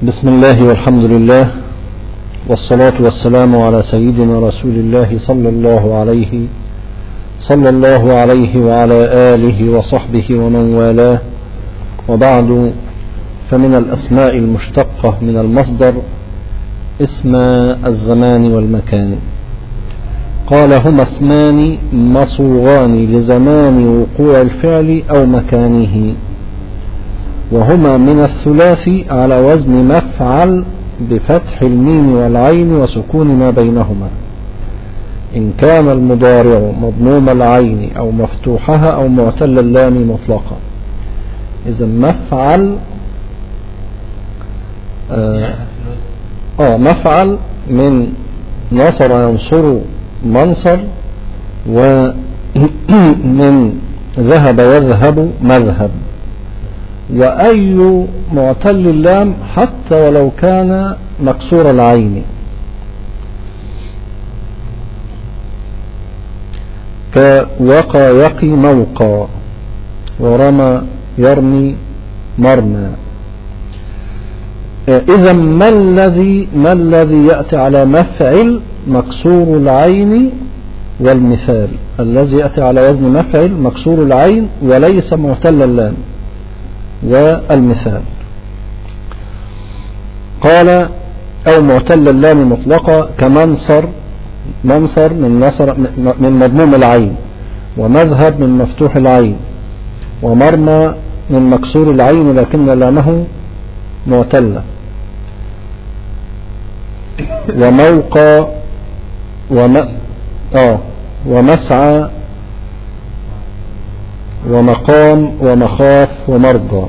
بسم الله والحمد لله والصلاة والسلام على سيدنا رسول الله صلى الله عليه وعلى آله وصحبه ومن والاه، وبعد، فمن الأسماء المشتقة من المصدر اسم الزمان والمكان. قال: هما اسمان مصوغان لزمان وقوع الفعل أو مكانه، وهما من الثلاث على وزن مفعل بفتح الميم والعين وسكون ما بينهما، إن كان المضارع مضموم العين أو مفتوحها أو معتل اللام مطلقا. إذا مفعل مفعل من نصر ينصر منصر، ومن ذهب يذهب مذهب. وأي معتل اللام حتى ولو كان مكسور العين، كوقى يقي موقى، ورمى يرمي مرمى. إذا ما الذي يأتي على مفعل مكسور العين والمثال؟ الذي يأتي على وزن مفعل مكسور العين وليس معتل اللام والمثال. قال: أو معتل اللام مطلقة، كمنصر، منصر من مضموم العين، ومذهب من مفتوح العين، ومرمى من مكسور العين لكن لامه معتلة، وموقى ومسعى ومقام ومخاف ومرضى.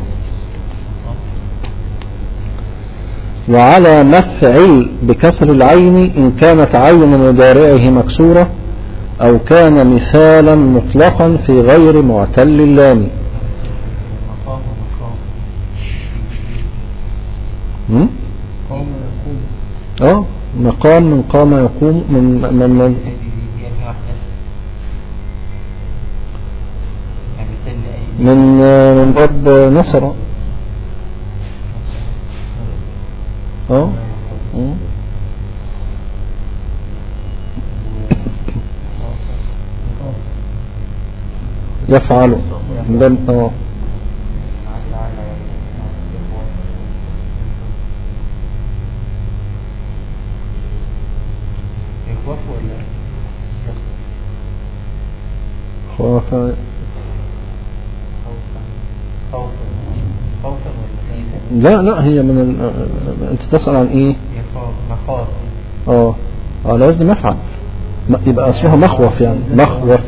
وعلى مفعل بكسر العين إن كانت عين مضارعه مكسورة أو كان مثالا مطلقا في غير معتل اللام. مقام من قام يقوم من باب نصر. يفعل خاف. لا هي من انت تسأل عن ايه؟ مخاف. على وزن مفعل، يبقى اسمها مخوف، يعني مخوف.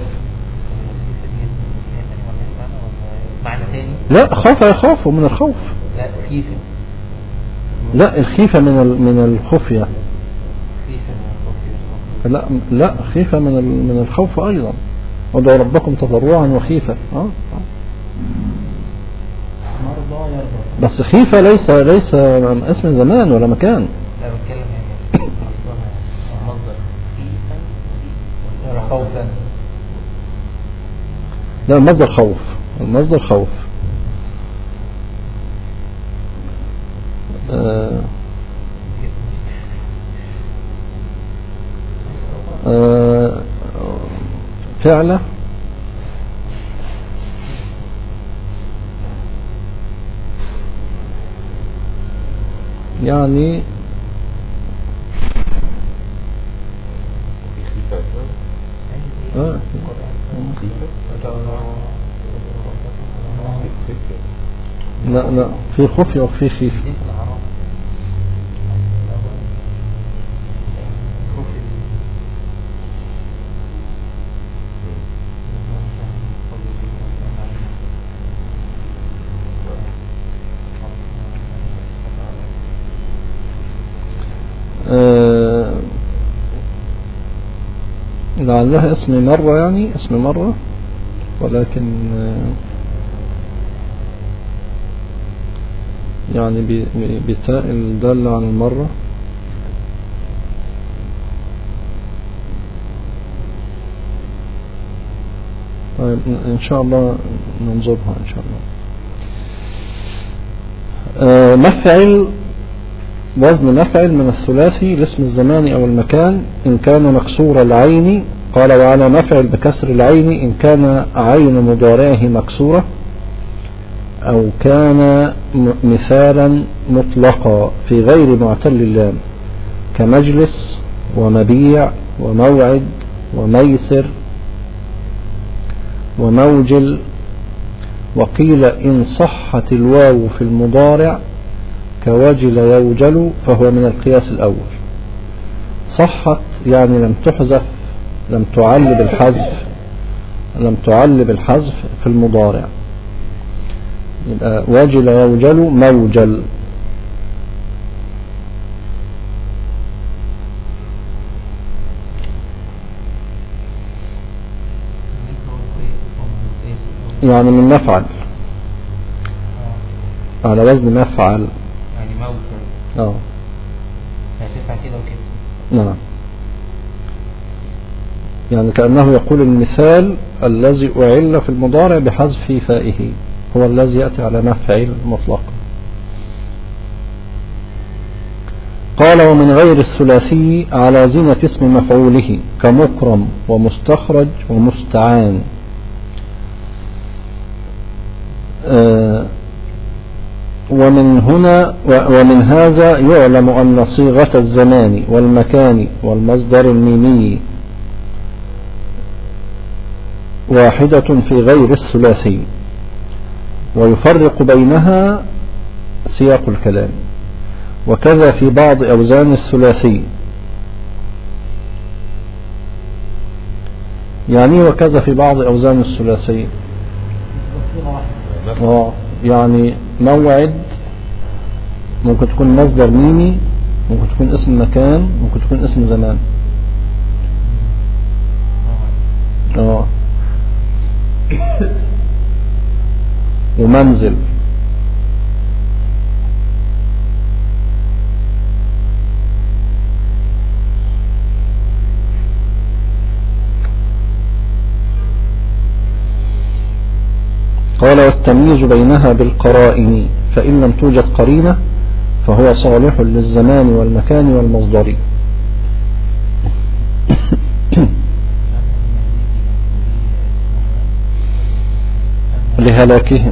معنى تاني؟ لا، خاف يخاف من الخوف. لا، خيفة. لا، الخيفة من الخفية. لا، خيفة من الخوف ايضا. ودعوا ربكم تضرعا وخيفة. بس خيفة ليس اسم زمان ولا مكان. لا، بتكلم يعني اصلها مصدر خيفة خوفا. لا، المصدر خوف. فعله يعني لا، في خفية وفي خيفة. لعلها اسم مرة، يعني اسم مرة، ولكن يعني بتاء الدالة عن المرة. طيب إن شاء الله ننظرها إن شاء الله. مفعل وزن مفعل من الثلاثي لاسم الزمان أو المكان إن كان مكسور العين. قال وعلى مفعل بكسر العين إن كان عين مضارعه مكسورة أو كان مثالا مطلقا في غير معتل اللام كمجلس ومبيع وموعد وميسر وموجل. وقيل إن صحت الواو في المضارع كوجل يوجل فهو من القياس الأول. صحت يعني لم تحذف، لم تعل بالحذف في المضارع، يبقى وجل يوجل موجل. يعني من مفعل على وزن مفعل، يعني موجل هتنفع كده وكده. نعم، يعني كأنه يقول المثال الذي أعل في المضارع بحذف فائه هو الذي يأتي على مفعل مطلق. قال ومن غير الثلاثي على زينة اسم مفعوله كمكرم ومستخرج ومستعان. ومن هذا يعلم أن صيغة الزمان والمكان والمصدر الميمي واحدة في غير الثلاثي، ويفرق بينها سياق الكلام. وكذا في بعض أوزان الثلاثي. يعني وكذا في بعض أوزان الثلاثي يعني موعد ممكن تكون مصدر ميمي، ممكن تكون اسم مكان، ممكن تكون اسم زمان. ومنزل. قال والتمييز بينها بالقرائن، فإن لم توجد قرينة فهو صالح للزمان والمكان والمصدر. لهلاكهم.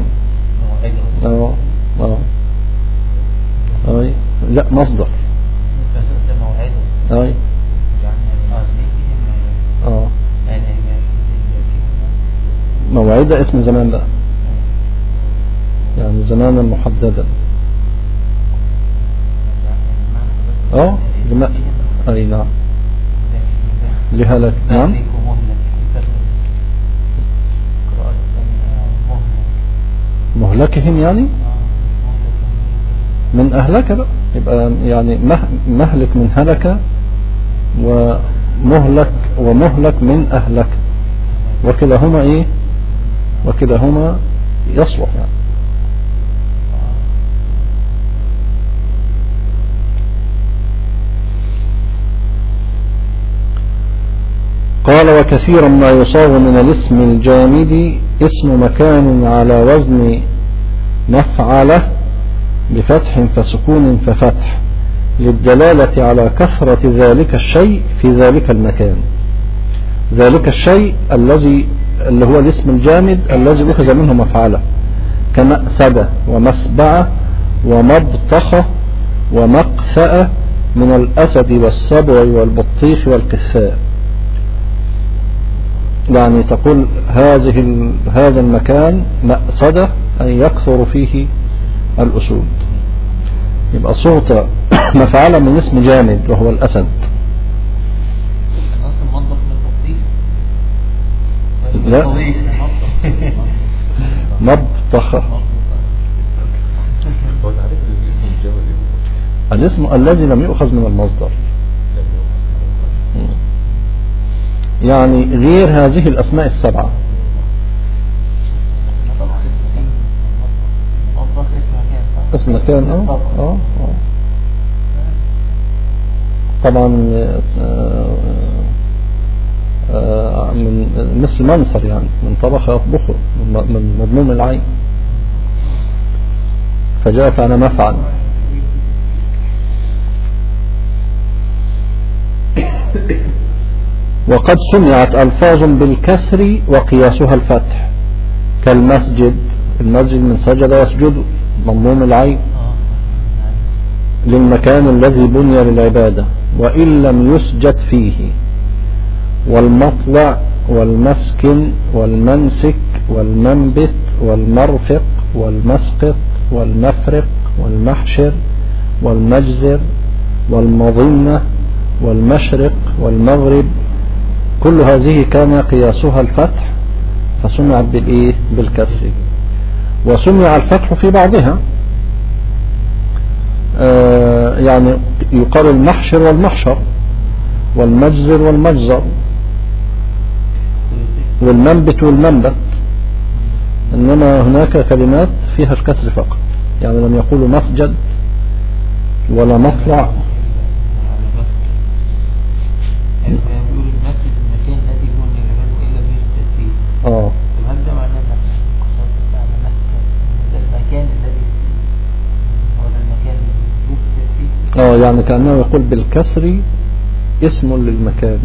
لا مصدر. موعدة اسم زمان بقى، يعني زمانا محددا. أي نعم لهلاك. نعم مهلكهم يعني من أهلك بقى، يبقى يعني مهلك من هلك، ومهلك من أهلك، وكلاهما وكلاهما يصلح يعني. قال وكثيرا ما يصاغ من الاسم الجامد اسم مكان على وزن مفعله بفتح فسكون ففتح للدلالة على كثرة ذلك الشيء في ذلك المكان. ذلك الشيء اللي هو الاسم الجامد الذي أخذ منه مفعله كمأسدة ومسبعة ومبطخة ومقثأة من الأسد والسبع والبطيخ والكثاء. يعني تقول هذا المكان مأسدة أي يكثر فيه الأسود، يبقى صوت مفعلة من اسم جامد وهو الأسد. لا مبطخة. الاسم الذي لم يؤخذ من المصدر، يعني غير هذه الأسماء السبعة. اسم مكان طبعا من مثل منصر، يعني من طبخ يطبخه، من مضموم العين، فجاءت على مفعل. وقد سمعت ألفاظ بالكسر وقياسها الفتح كالمسجد، المسجد من سجد يسجد مضموم العين للمكان الذي بني للعبادة وإن لم يسجد فيه، والمطلع والمسكن والمنسك والمنبت والمرفق والمسقط والمفرق والمحشر والمجزر والمظنة والمشرق والمغرب، كل هذه كان قياسها الفتح فسمعت بالكسر. وسمع الفتح في بعضها، يعني يقال المحشر والمحشر والمجزر والمجزر والمنبت والمنبت، إنما هناك كلمات فيها الكسر فقط، يعني لم يقولوا مسجد ولا مطلع. هل ده معناه المكان الذي هو المكان يسجد فيه؟ يعني كأنه يقول بالكسر اسم للمكان.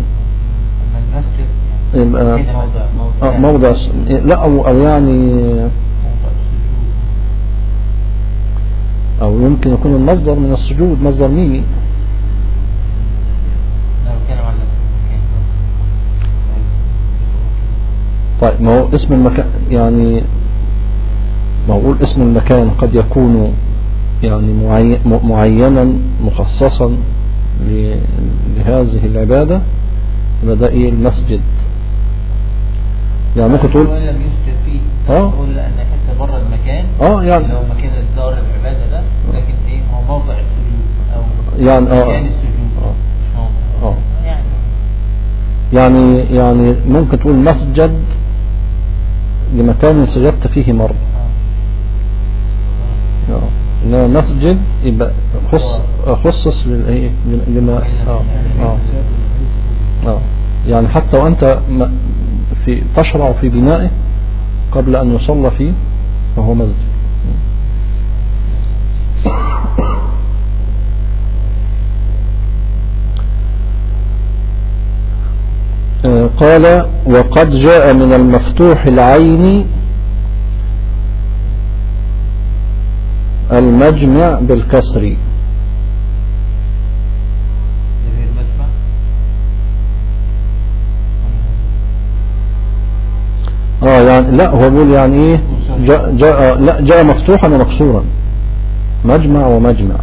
المسجد موضع لا أو يعني أو يمكن يكون المصدر من السجود مصدر ميمي. طيب ما هو اسم المكان يعني ما هو اسم المكان قد يكون يعني معينا مخصصا لهذه العبادة، يبقى ده المسجد. يعني ممكن تقول لم يسجد فيه تقول لأن حتى بره المكان يعني لو مكان الدار العبادة ده، لكن هو موضع السجود أو يعني مكان السجود يعني ممكن تقول مسجد لمكان سجدت فيه مرة. إنما مسجد يبقى خصص لما يعني حتى وأنت في تشرع في بنائه قبل أن يصلى فيه فهو مسجد. قال وقد جاء من المفتوح العين المجمع بالكسر. يعني لا هو بيقول يعني ايه جاء مفتوحا ومكسورا، مجمع ومجمع.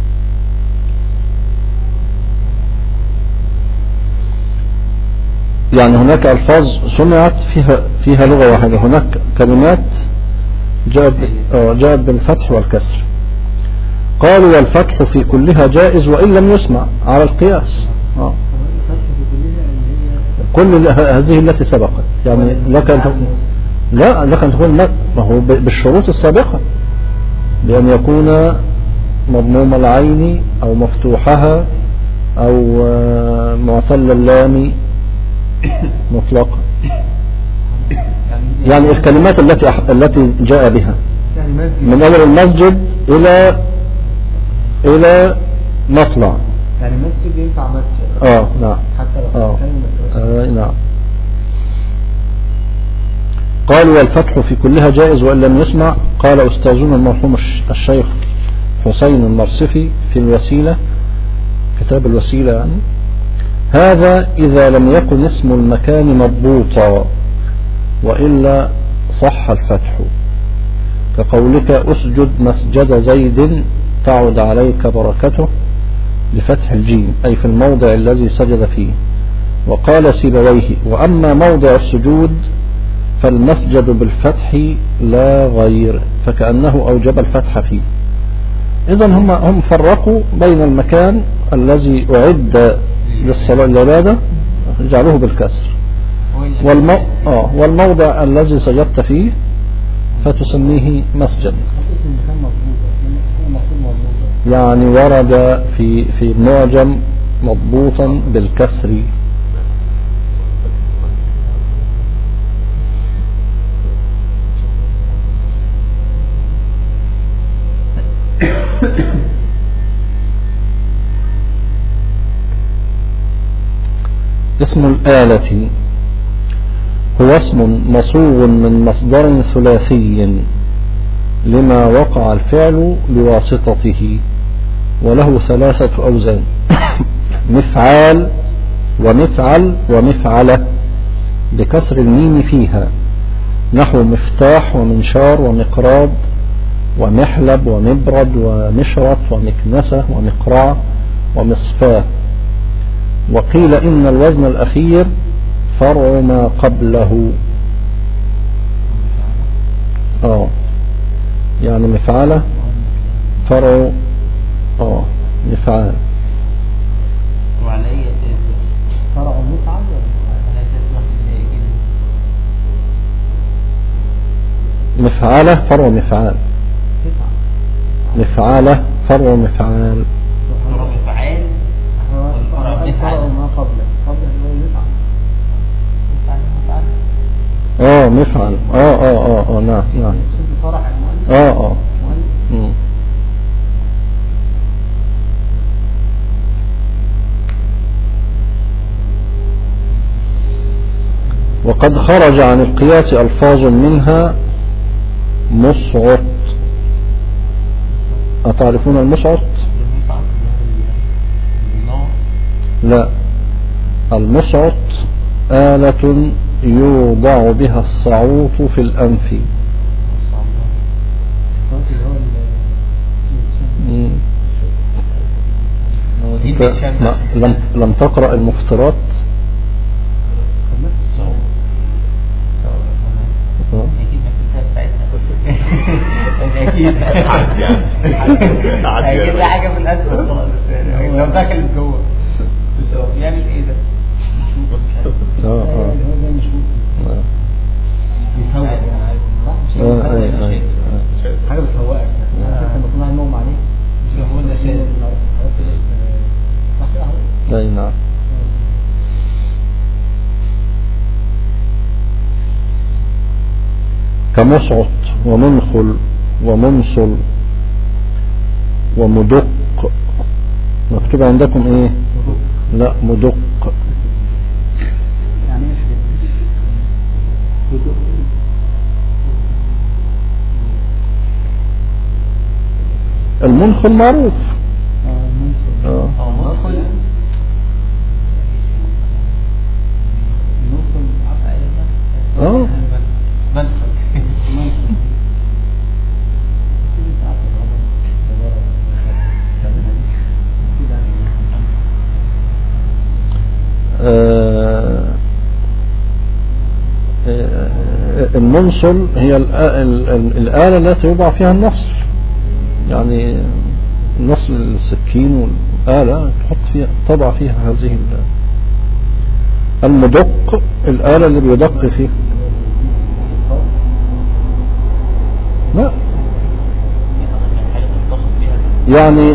يعني هناك ألفاظ سمعت فيها لغة واحدة، هناك كلمات جاءت بالفتح والكسر. قالوا والفتح في كلها جائز وإن لم يسمع على القياس. كل هذه التي سبقت، يعني لك أن تقول ما هو بالشروط السابقة، بأن يكون مضموم العين أو مفتوحها أو معتل اللام مطلقا. يعني الكلمات التي جاء بها من أول المسجد إلى مطلع. يعني مسجد ينفع مسجد نعم حتى لو نعم. قالوا والفتح في كلها جائز وإن لم يسمع. قال أستاذنا المرحوم الشيخ حسين المرصفي في الوسيلة، كتاب الوسيلة يعني: هذا إذا لم يكن اسم المكان مضبوطا وإلا صح الفتح، كقولك أسجد مسجد زيد تعود عليك بركته بفتح الجيم، أي في الموضع الذي سجد فيه. وقال سيبويه: وأما موضع السجود فالمسجد بالفتح لا غير، فكأنه أوجب الفتح فيه. إذن هم فرقوا بين المكان الذي أعد للصلاة العبادة جعلوه بالكسر، والموضع الذي سجدت فيه فتسميه مسجد. يعني ورد في المعجم مضبوطا بالكسر. واسم الآلة هو اسم مصوغ من مصدر ثلاثي لما وقع الفعل بواسطته، وله 3 أوزان: مفعال ومفعل ومفعلة بكسر الميم فيها، نحو مفتاح ومنشار ومقراض ومحلب ومبرد ومشرط ومكنسة ومقرع ومصفاه. وقيل إن الوزن الأخير فرع ما قبله. يعني مفعلة فرع مفعال. وعلي فرع مفعل مفعلة فرع مفعال. مفعلة فرع مفعال. فرع مفعال والفرع ما قبله مفعل. نعم. وقد خرج عن القياس ألفاظ منها مصعط. أتعرفون المصعط؟ لا، المصعط آلة يوضع بها الصعوط في الأنف. لم تقرأ المفترات؟ اكيد ده حاجه في الاسفل خلاص، لو دخل جوه بيعمل ايه ده؟ حاجه بتفوقك لما تكون عايز نوم عليه مش هو ده شيء صح. اي نعم. كمصعط ومنخل ومنصل ومدق. مكتوب عندكم ايه؟ لا، مدق. يعني المنخل معروف. المنصل هي الآلة التي يوضع فيها النصل، يعني نصل السكين والآلة تضع فيها هذه المدق، الآلة اللي بيدق فيها. لا يعني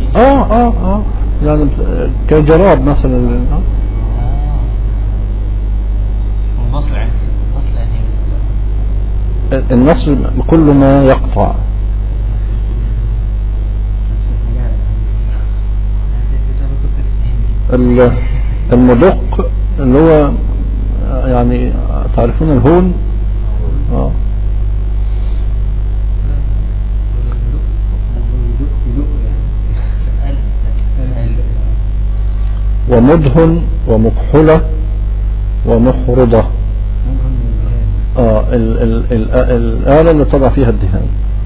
يعني كجراب مثلا. النصر كل ما يقطع. المدق اللي هو يعني تعرفون الهون. ومدهن ومكحلة ومحرضة. الآلة اللي تضع فيها الدهان.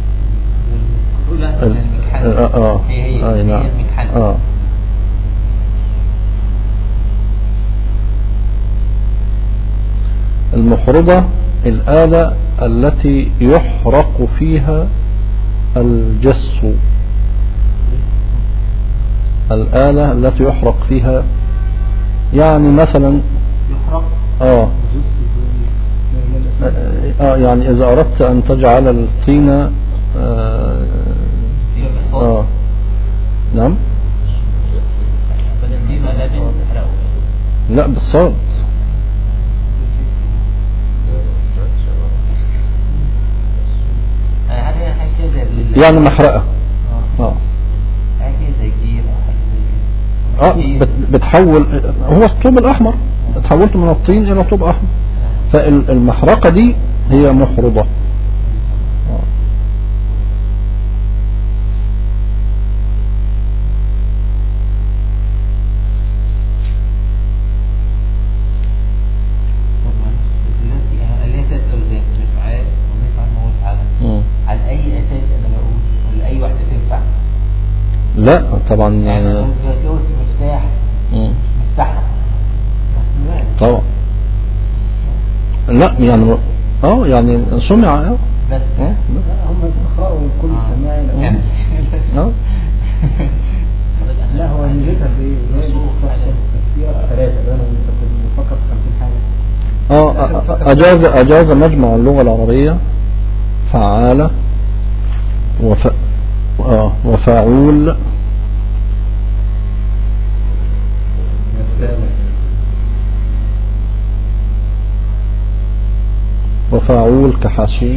هي نعم. المحرضة الآلة التي يحرق فيها الجس. الآلة التي يحرق فيها، يعني مثلا يحرق يعني إذا أردت أن تجعل الطينة نعم. لا، بالصاد. يعني محرقة. بتحول. هو الثوم الأحمر تحولت من الطين إلى طوب أحمر، فالمحرقة دي هي محرضة. لا طبعا يعني طبعا لا يعني يعني سمع بس هم يقرأوا كل سماعي لا هو نجيتها في ثلاثة انا بفكر في 50 حاجة. أجاز مجمع اللغة العربية فعالة وفاعول وفاعول كحاسوب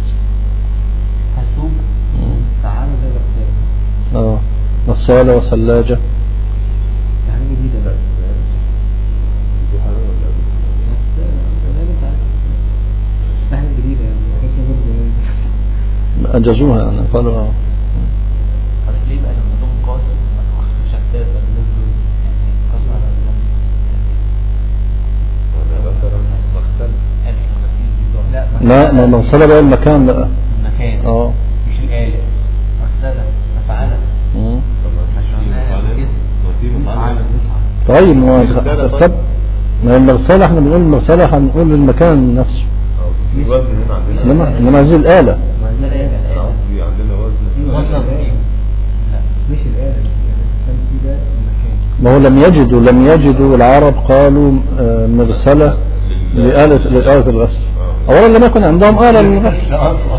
فعالة زي غسالة وثلاجة يعني جديدة بقى حاجة جديدة يعني أجازوها يعني قالوا عارف ليه بقى لما ضم قاسم ما تخصص شتات لا ما المغسلة بقى المكان بقى مش الآلة مغسلة مفعلة طيب ما المغسلة احنا بنقول المغسلة هنقول المكان نفسه انما هذه الآلة مش الآلة كان في ده المكان. ما هو لم يجدوا العرب قالوا مغسلة لآلة الغسل. أولا لم يكن عندهم آلة للغسل.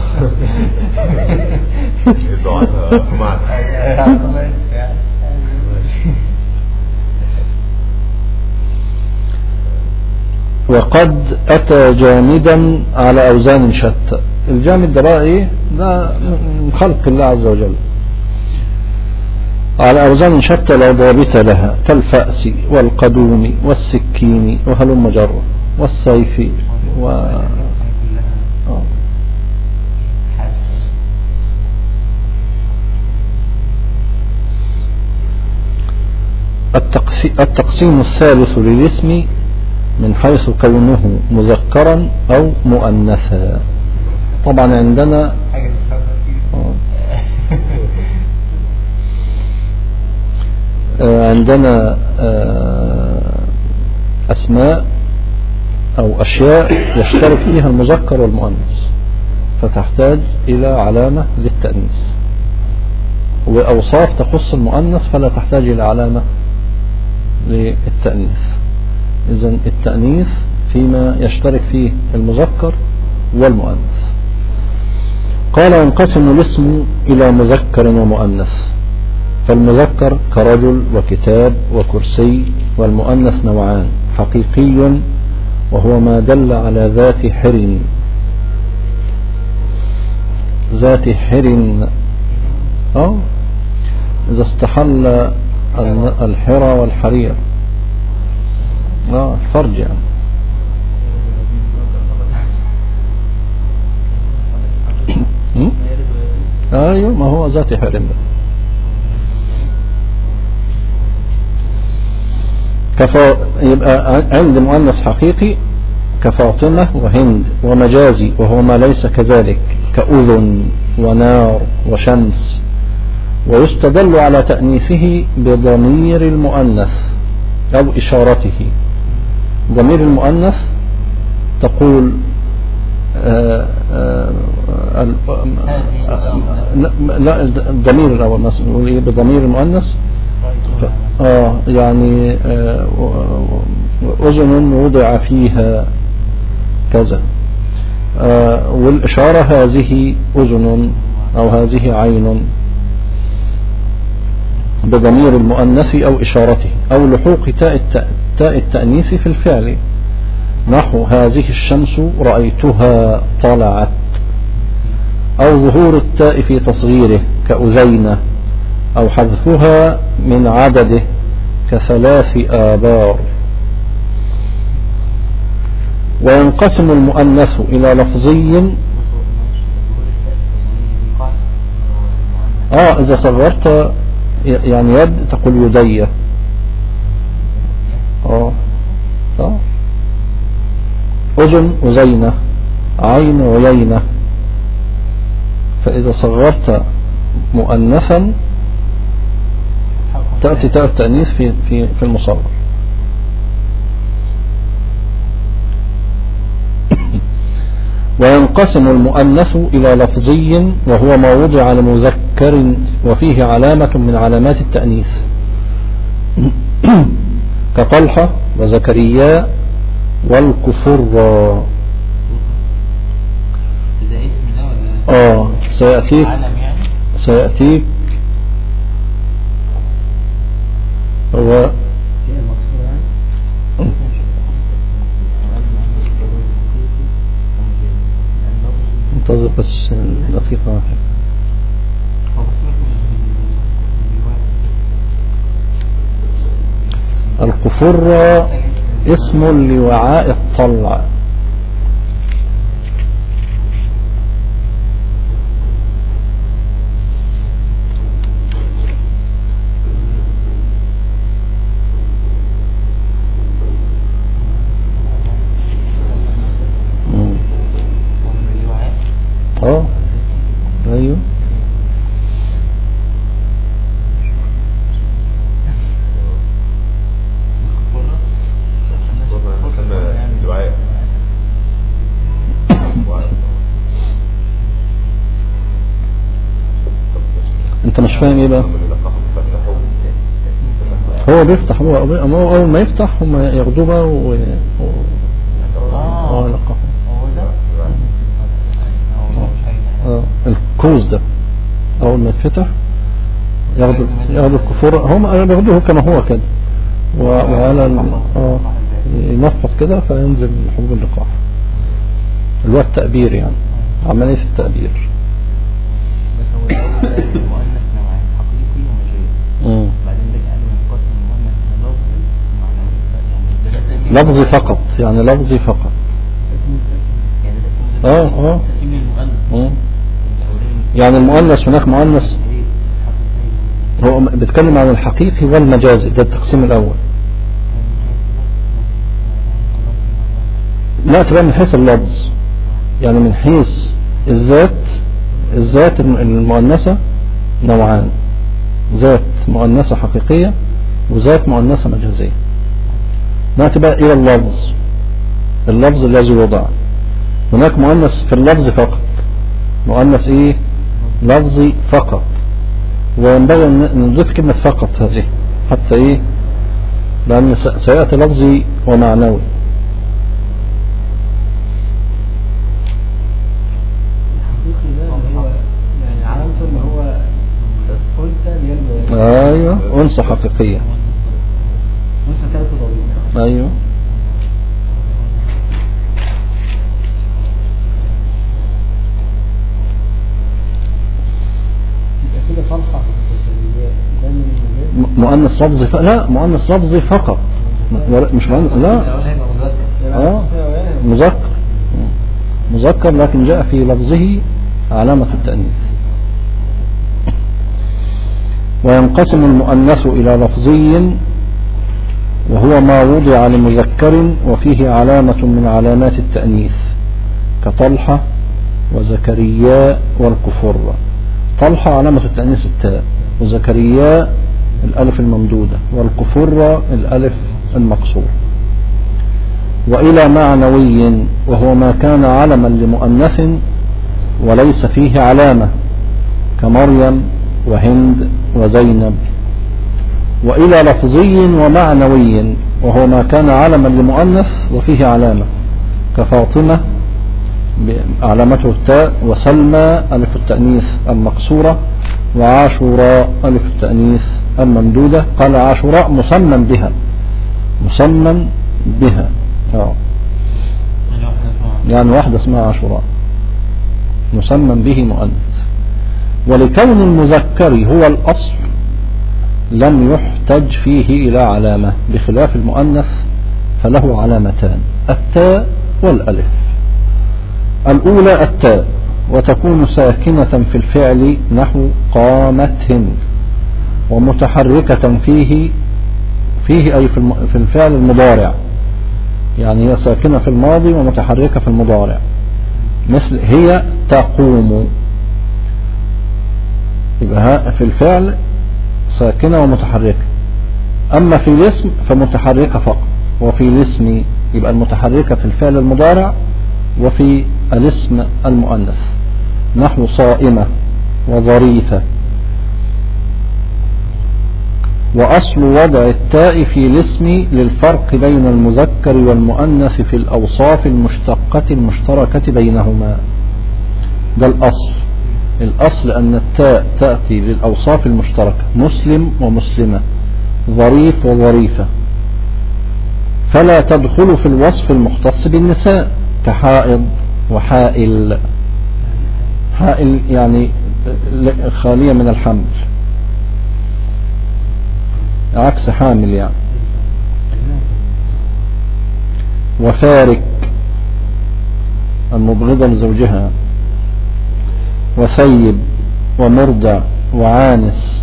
وقد أتى جامدا على أوزان شتى. الجامد ده بقى إيه؟ ده من خلق الله عز وجل على أوزان شتى لا ضابط لها كالفأس والقدوم والسكين وهلم جر والسيف التقسيم الثالث للاسم من حيث كونه مذكرا أو مؤنثا. طبعا عندنا أسماء أو أشياء يشترك فيها المذكر والمؤنث فتحتاج إلى علامة للتأنيث، وأوصاف تخص المؤنث فلا تحتاج إلى علامة للتأنيث. إذن التأنيث فيما يشترك فيه المذكر والمؤنث. قال ينقسم الاسم إلى مذكر ومؤنث، فالمذكر كرجل وكتاب وكرسي، والمؤنث نوعان: حقيقي وهو ما دل على ذات حر، إذا استحل الحر والحرير الفرج يعني. أيوة ما هو ذات حر. يبقى عند مؤنث حقيقي كفاطمة وهند، ومجازي وهو ما ليس كذلك كأذن ونار وشمس. ويستدل على تأنيثه بضمير المؤنث أو إشارته. ضمير المؤنث تقول لا الضمير الأول نقول إيه بضمير المؤنث يعني أذن وضع فيها كذا، والإشارة هذه أذن أو هذه عين بضمير المؤنث أو إشارته، أو لحوق تاء التأنيث في الفعل، نحو هذه الشمس رأيتها طلعت، أو ظهور التاء في تصغيره كأذينة، أو حذفها من عدده كثلاث آبار. وينقسم المؤنث إلى لفظي. إذا صغرت يعني يد تقول يدي. أذن أزينة، عين عيينة. فإذا صغرت مؤنثا تأتي تاء التأنيث في المصغر. وينقسم المؤنث إلى لفظي وهو ما وضع لمذكر وفيه علامة من علامات التأنيث كطلحة وزكريا والكفر. سيأتيك هو انتظر بس دقيقة واحدة. الكفر اسم لوعاء الطلع. ايوه انت مش فاهم ايه بقى؟ هو بيفتح، هو اول ما يفتح هم ياخدوه بقى لقحوا. الكوز ده اول ما يتفتح ياخدوا الكفور، هم ياخدوه كما هو كده وعلى ينفض كده فينزل حبوب اللقاح اللي هو التأبير، يعني عملية التأبير. بس هو المؤنث نوعين، حقيقي ومجازي. بعدين ده قالوا ينقسم المؤنث لفظي ومعنوي، لفظي فقط، يعني لفظي فقط. يعني المؤنث هناك مؤنث هو بيتكلم عن الحقيقي والمجازي، ده التقسيم الأول. لا تبقى من حيث اللفظ، يعني من حيث الذات المؤنثة نوعان، ذات مؤنثة حقيقية وذات مؤنثة مجازية. نأتي بقى إلى اللفظ الذي وضع. هناك مؤنث في اللفظ فقط، مؤنث لفظي فقط، وينبغي أن نضيف كلمة فقط هذه حتى لأن سيأتي لفظي ومعنوي. ايوه انثى حقيقية. ايوه مؤنث لفظي لا مؤنث لفظي فقط، مش مؤنث لا مذكر لكن جاء في لفظه علامة التأنيث. وينقسم المؤنث إلى لفظي وهو ما وضع لمذكر وفيه علامة من علامات التأنيث كطلحة وزكريا والكفر. طلحة علامة التأنيث التاء، وزكريا الألف الممدودة، والكفر الألف المقصور. وإلى معنوي وهو ما كان علما لمؤنث وليس فيه علامة كمريم وهند وزينب. وإلى لفظي ومعنوي وهو ما كان علما لمؤنث وفيه علامة كفاطمة علامته التاء، وسلمى ألف التأنيث المقصورة، وعاشوراء ألف التأنيث الممدودة. قال عاشوراء مسمى بها يعني واحدة اسمها عاشوراء مسمى به مؤنث. ولكون المذكر هو الأصل لم يحتج فيه إلى علامة، بخلاف المؤنث فله علامتان التاء والألف. الأولى التاء، وتكون ساكنة في الفعل نحو قامت هند، ومتحركة فيه أي في الفعل المضارع، يعني هي ساكنة في الماضي ومتحركة في المضارع، مثل هي تقوم، يبقى في الفعل ساكنة ومتحركة. أما في الاسم فمتحركة فقط، وفي الاسم يبقى المتحركة في الفعل المضارع وفي الاسم المؤنث، نحو صائمة وظريفة. وأصل وضع التاء في الاسم للفرق بين المذكر والمؤنث في الأوصاف المشتقة المشتركة بينهما. ده الأصل أن التاء تأتي للأوصاف المشتركة، مسلم ومسلمة، ظريف وظريفة، فلا تدخل في الوصف المختص بالنساء كحائض وحائل. حائل يعني خالية من الحمل، عكس حامل يعني. وفارك المبغضة لزوجها، وثيب ومرضع وعانس.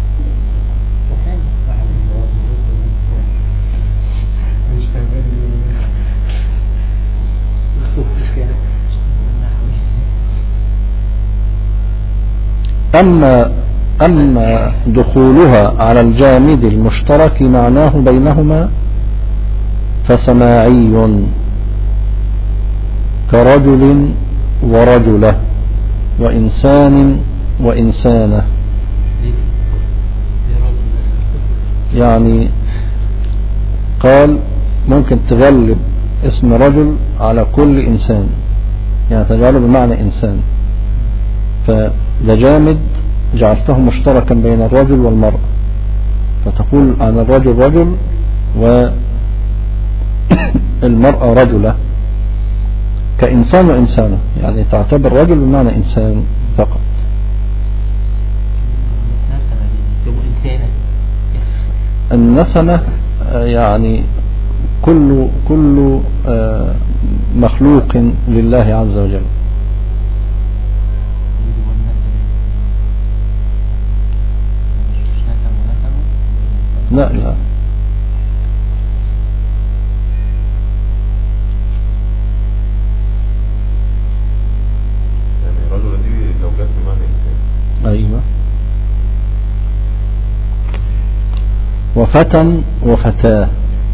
أما دخولها على الجامد المشترك معناه بينهما فسماعي، كرجل ورجلة، وإنسان وإنسانة. يعني قال ممكن تغلب اسم رجل على كل إنسان، يعني تجعله بمعنى إنسان، فده جامد جعلته مشتركا بين الرجل والمرأة، فتقول عن الرجل رجل والمرأة رجلة، كإنسان وإنسانة، يعني تعتبر رجل بمعنى إنسان فقط. النسمة يعني كل مخلوق لله عز وجل. لا يعني رجل دي لو جت بمعنى إنسان. أيوة. وفتى وفتاة،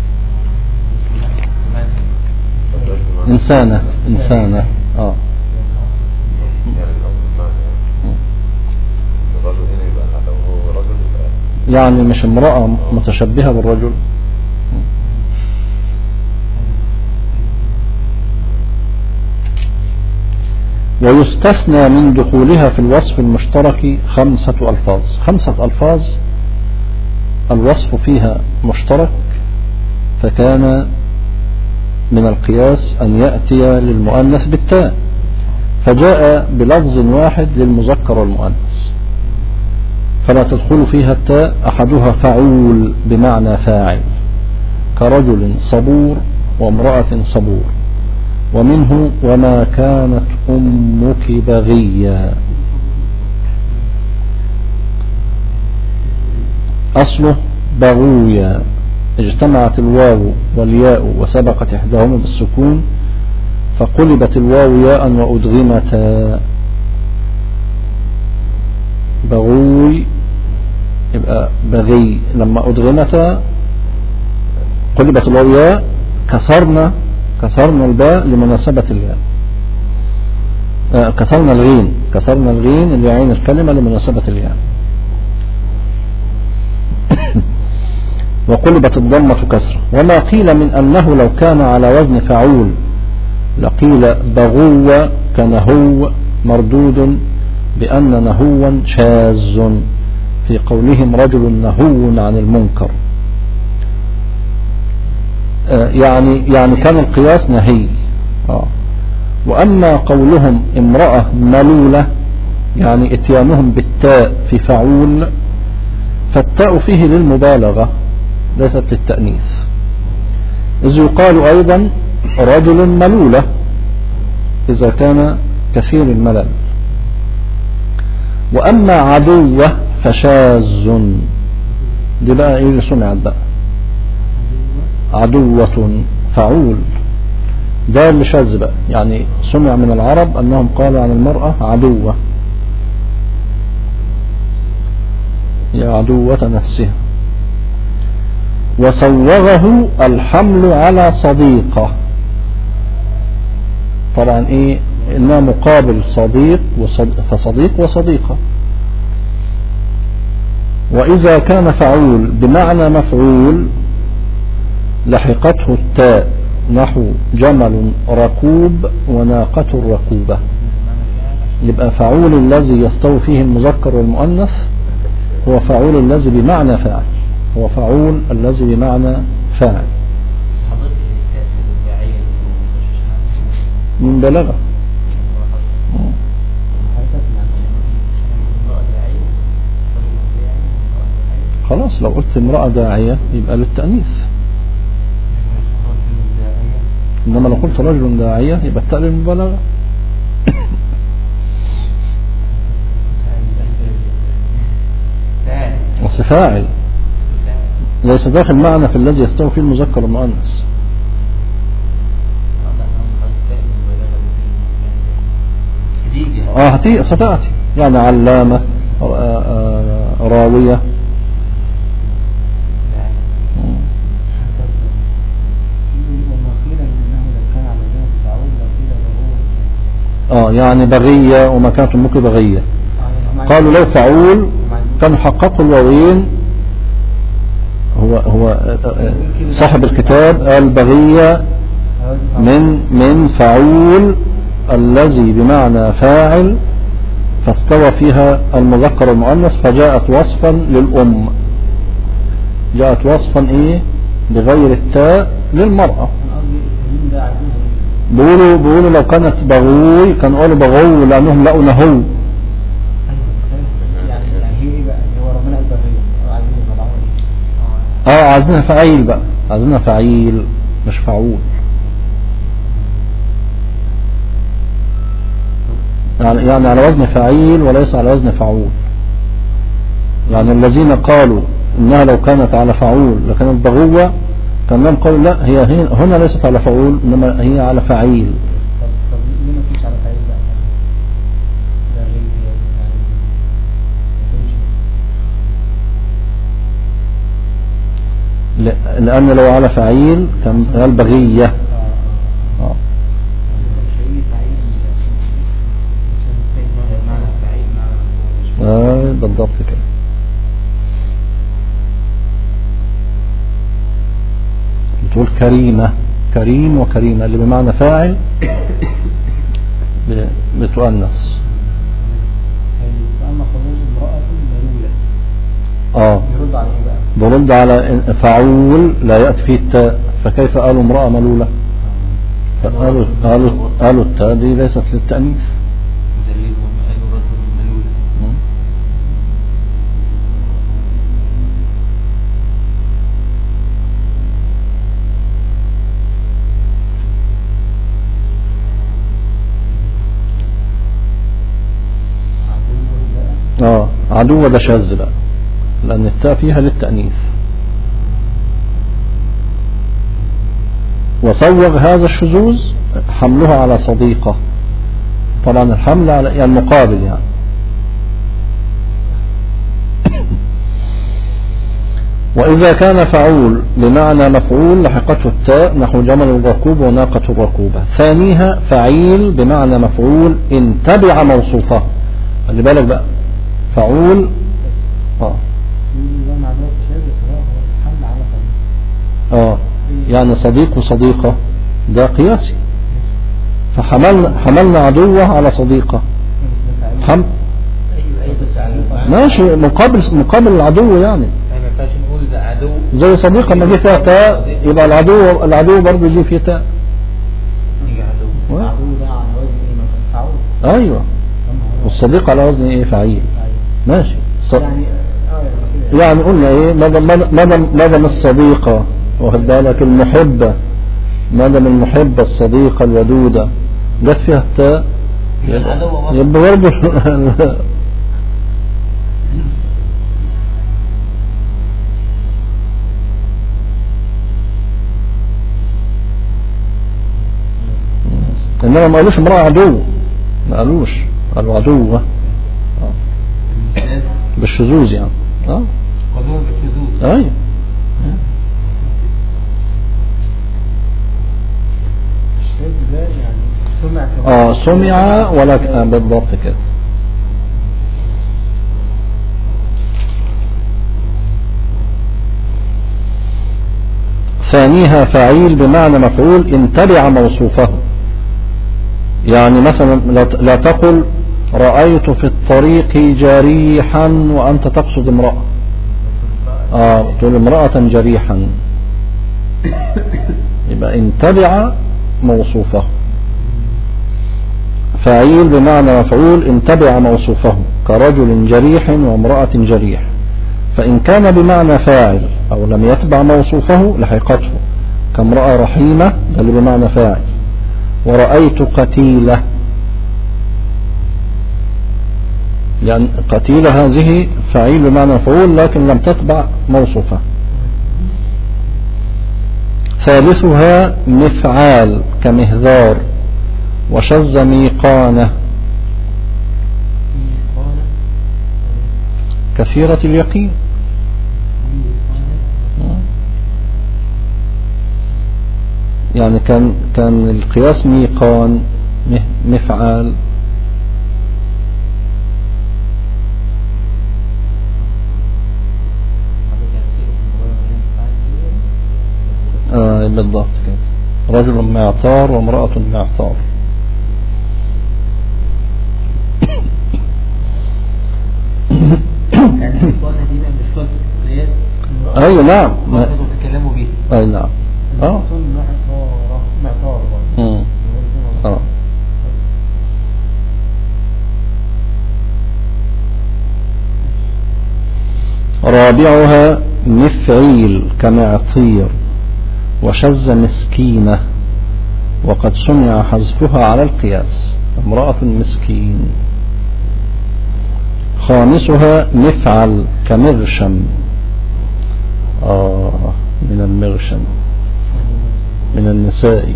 إنسانة إنسانة. يعني الرجل هنا يبقى لو هو رجل يبقى يعني مش امرأة متشبهة بالرجل. ويستثنى من دخولها في الوصف المشترك 5 ألفاظ. 5 ألفاظ الوصف فيها مشترك، فكان من القياس أن يأتي للمؤنث بالتاء، فجاء بلفظ واحد للمذكر والمؤنث، فلا تدخل فيها التاء. أحدها فعول بمعنى فاعل، كرجل صبور وامرأة صبور. ومنه وما كانت أمك بغيا. أصله بغويا، اجتمعت الواو والياء وسبقت إحداهما بالسكون، فقلبت الواو ياء وأدغمتا. بغوي يبقى بغي، لما أدغمتا قلبت الواو ياء، كسرنا الباء لمناسبة الياء، كسرنا الغين اللي يعين الكلمة لمناسبة الياء. وقلبت الضمة كسرة. وما قيل من أنه لو كان على وزن فعول لقيل بغو كنهو، مردود بأن نهوا شاذ في قولهم رجل نهو عن المنكر. يعني كان القياس نهي. وأما قولهم امرأة ملولة، يعني اتيانهم بالتاء في فعول، فالتاء فيه للمبالغة ليست للتأنيث، إذ يقال أيضا رجل ملولة إذا كان كثير الملل. وأما عدوة فشاذ، دي بقى إيه اللي سمعت بقى؟ عدوة فعول، ده اللي شاذ بقى، يعني سمع من العرب أنهم قالوا عن المرأة عدوة، يا عدوة نفسها. وصوغه الحمل على صديقة، طبعا ايه انها مقابل صديق فصديق وصديقة. واذا كان فعول بمعنى مفعول لحقته التاء، نحو جمل ركوب وناقة ركوبة، يبقى فعول الذي يستوي فيه المذكر والمؤنث هو فعول الذي بمعنى فاعل، هو فعول الذي بمعنى فاعل. من بلغة خلاص، لو قلت امرأة داعية يبقى للتأنيث، إنما لو قلت رجل داعية يبقى التاء للمبالغة. بس فاعل ليس داخل معنى في الذي يستوي فيه المذكر والمؤنث. ستأتي يعني علامة، راوية. يعني بغية ومكانة أمك بغية. قالوا لو فعول كان حققوا الواوين. هو صاحب الكتاب قال بغية من فعول الذي بمعنى فاعل، فاستوى فيها المذكر والمؤنث، فجاءت وصفا للأم، جاءت وصفا ايه بغير التاء للمرأة. بيقولوا لو كانت بغوي كان قالوا بغو لأنهم لقوا نهو. عايزينها فعيل بقى، عايزينها فعيل مش فعول. يعني على وزن فعيل وليس على وزن فعول. يعني الذين قالوا انها لو كانت على فعول لكانت بغوة، كانهم قالوا لا، هي هنا ليست على فعول انما هي على فعيل. طب ليه ما فيش على فعيل بقى؟ لأن لو على فعيل كان قال بغية. بالضبط كده. بتقول كريمة، كريم وكريمة اللي بمعنى فاعل بتؤنث. فأما خروج امرأة ملولة يرد على ايه بقى؟ برد على فعول لا يأتي فيه التاء، فكيف قالوا امرأة ملولة؟ قالوا التاء دي ليست للتأنيث. عدو ده شاذ بقى لأن التاء فيها للتأنيث. وصوغ هذا الشذوذ حملها على صديقة، طبعا الحمل على يعني المقابل يعني. وإذا كان فعول بمعنى مفعول لحقته التاء، نحو جمل الركوب وناقة الركوبة. ثانيها فعيل بمعنى مفعول إن تبع موصوفه. خلي بالك بقى فعول يعني صديق وصديقة ده قياسي، فحملنا عدوة على صديقة. ماشي مقابل العدو يعني زي صديقة ما جه فيها تاء يبقى العدو برضه يجي فيه تاء. ايوه والصديق على وزن ايه فعيل. ماشي يعني قلنا ايه مدام الصديقة واخد بالك المحبة ما دام المحبة الصديقة الودودة جت فيها التاء يبقى برضه إنما ما قالوش امرأة عدو، ما قالوش، قالوا عدوة بالشذوذ يعني. قالوها بالشذوذ. أيوة. الشذ ده يعني سمع سمع ولا بالضبط كده. ثانيها فعيل بمعنى مفعول إن تبع موصوفه. يعني مثلا لا تقل رأيت في الطريق جريحا وأنت تقصد امرأة. تقول امرأة جريحا، يبقى إن تبع موصوفه. فعيل بمعنى مفعول إن تبع موصوفه كرجل جريح وامرأة جريح. فإن كان بمعنى فاعل أو لم يتبع موصوفه لحقته كامرأة رحيمة، ده اللي بمعنى فاعل. ورأيت قتيلة، يعني قتيلة هذه فعيل بمعنى مفعول لكن لم تتبع موصوفه. ثالثها مفعال كمهذار وشذ ميقانة كثيرة اليقين. يعني كان القياس ميقان مفعال. بالضبط كده، رجل معطار وامرأة معطار. اي نعم، اي نعم. رابعها مفعيل كمعطير وشذ مسكينة وقد سمع حذفها على القياس امرأة مسكين. خامسها مفعل كمغشم، من المغشم من النساء.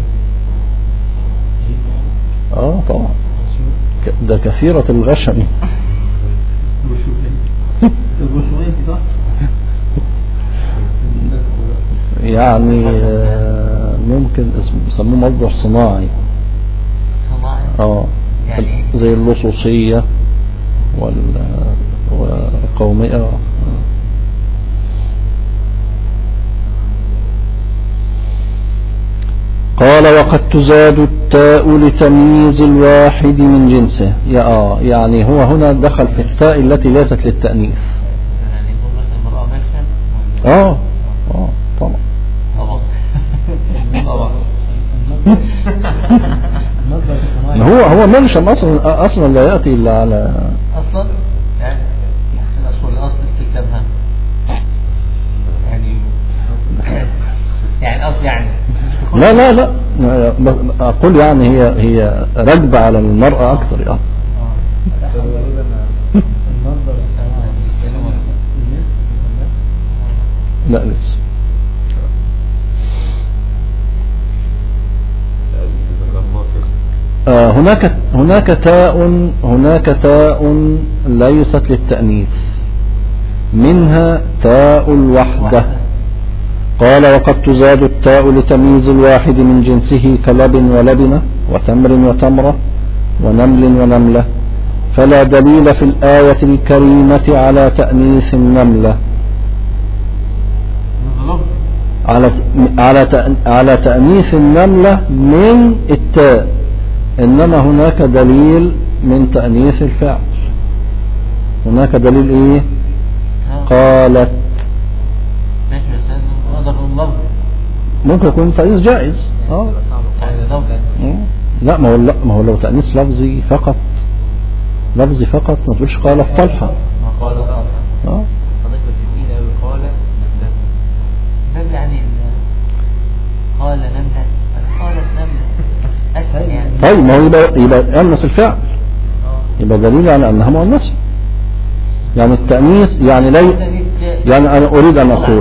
طبعا ده كثيرة الغشم. يعني ممكن يسموه مصدر صناعي. يعني زي اللصوصية والقومية. قال وقد تزاد التاء لتمييز الواحد من جنسه. يعني هو هنا دخل في التاء التي ليست للتأنيث. طبعا هو منشم اصلا لا يأتي الا على اصلا يعني الاصل استخدامها يعني اصل يعني لا اقول يعني هي راكبه على المرأة اكثر. لا لسه. هناك تاء ليست للتأنيث، منها تاء الوحدة. قال وقد تزاد التاء لتمييز الواحد من جنسه كلب ولبنة وتمر وتمرة ونمل ونملة، فلا دليل في الآية الكريمة على تأنيث النملة على تأنيث النملة من التاء، إنما هناك دليل من تأنيث الفعل. هناك دليل إيه؟ قالت. ممكن يكون تأنيث جائز. لا ما هو لو تأنيث لفظي فقط ما تقولش قالت طلحة. يعني قال نملة طيب ما هو يبقى أنس الفعل، يبقى دليل على أنها مؤنثة. يعني التأنيث يعني يعني أنا أريد أن أقول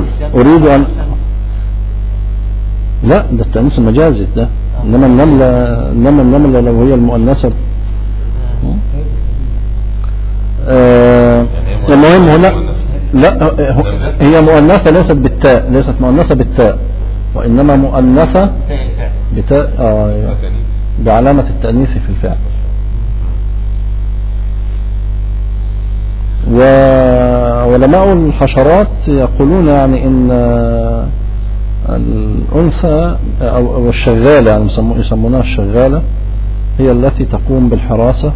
لا، ده التأنيث المجازي ده، إنما النملة لو هي المؤنثة المهم هنا لا، هي مؤنثة ليست مؤنثة بالتاء، وإنما مؤنثة بتاء بعلامة التأنيث في الفعل. وعلماء الحشرات يقولون يعني إن الأنثى أو الشغالة، يعني يسمونها الشغالة، هي التي تقوم بالحراسة.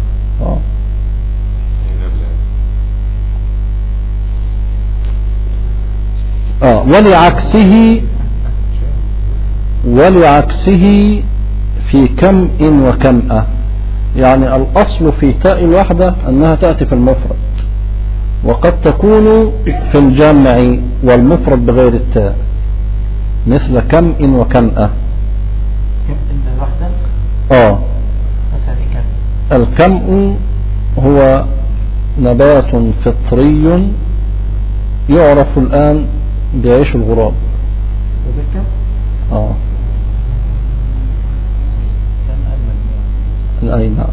ولعكسه في كم وكمأة، يعني الأصل في تاء الوحدة أنها تأتي في المفرد، وقد تكون في الجمع والمفرد بغير التاء، مثل كم وكمأة. الكمء هو نبات فطري يعرف الآن بعيش الغراب. أي نعم.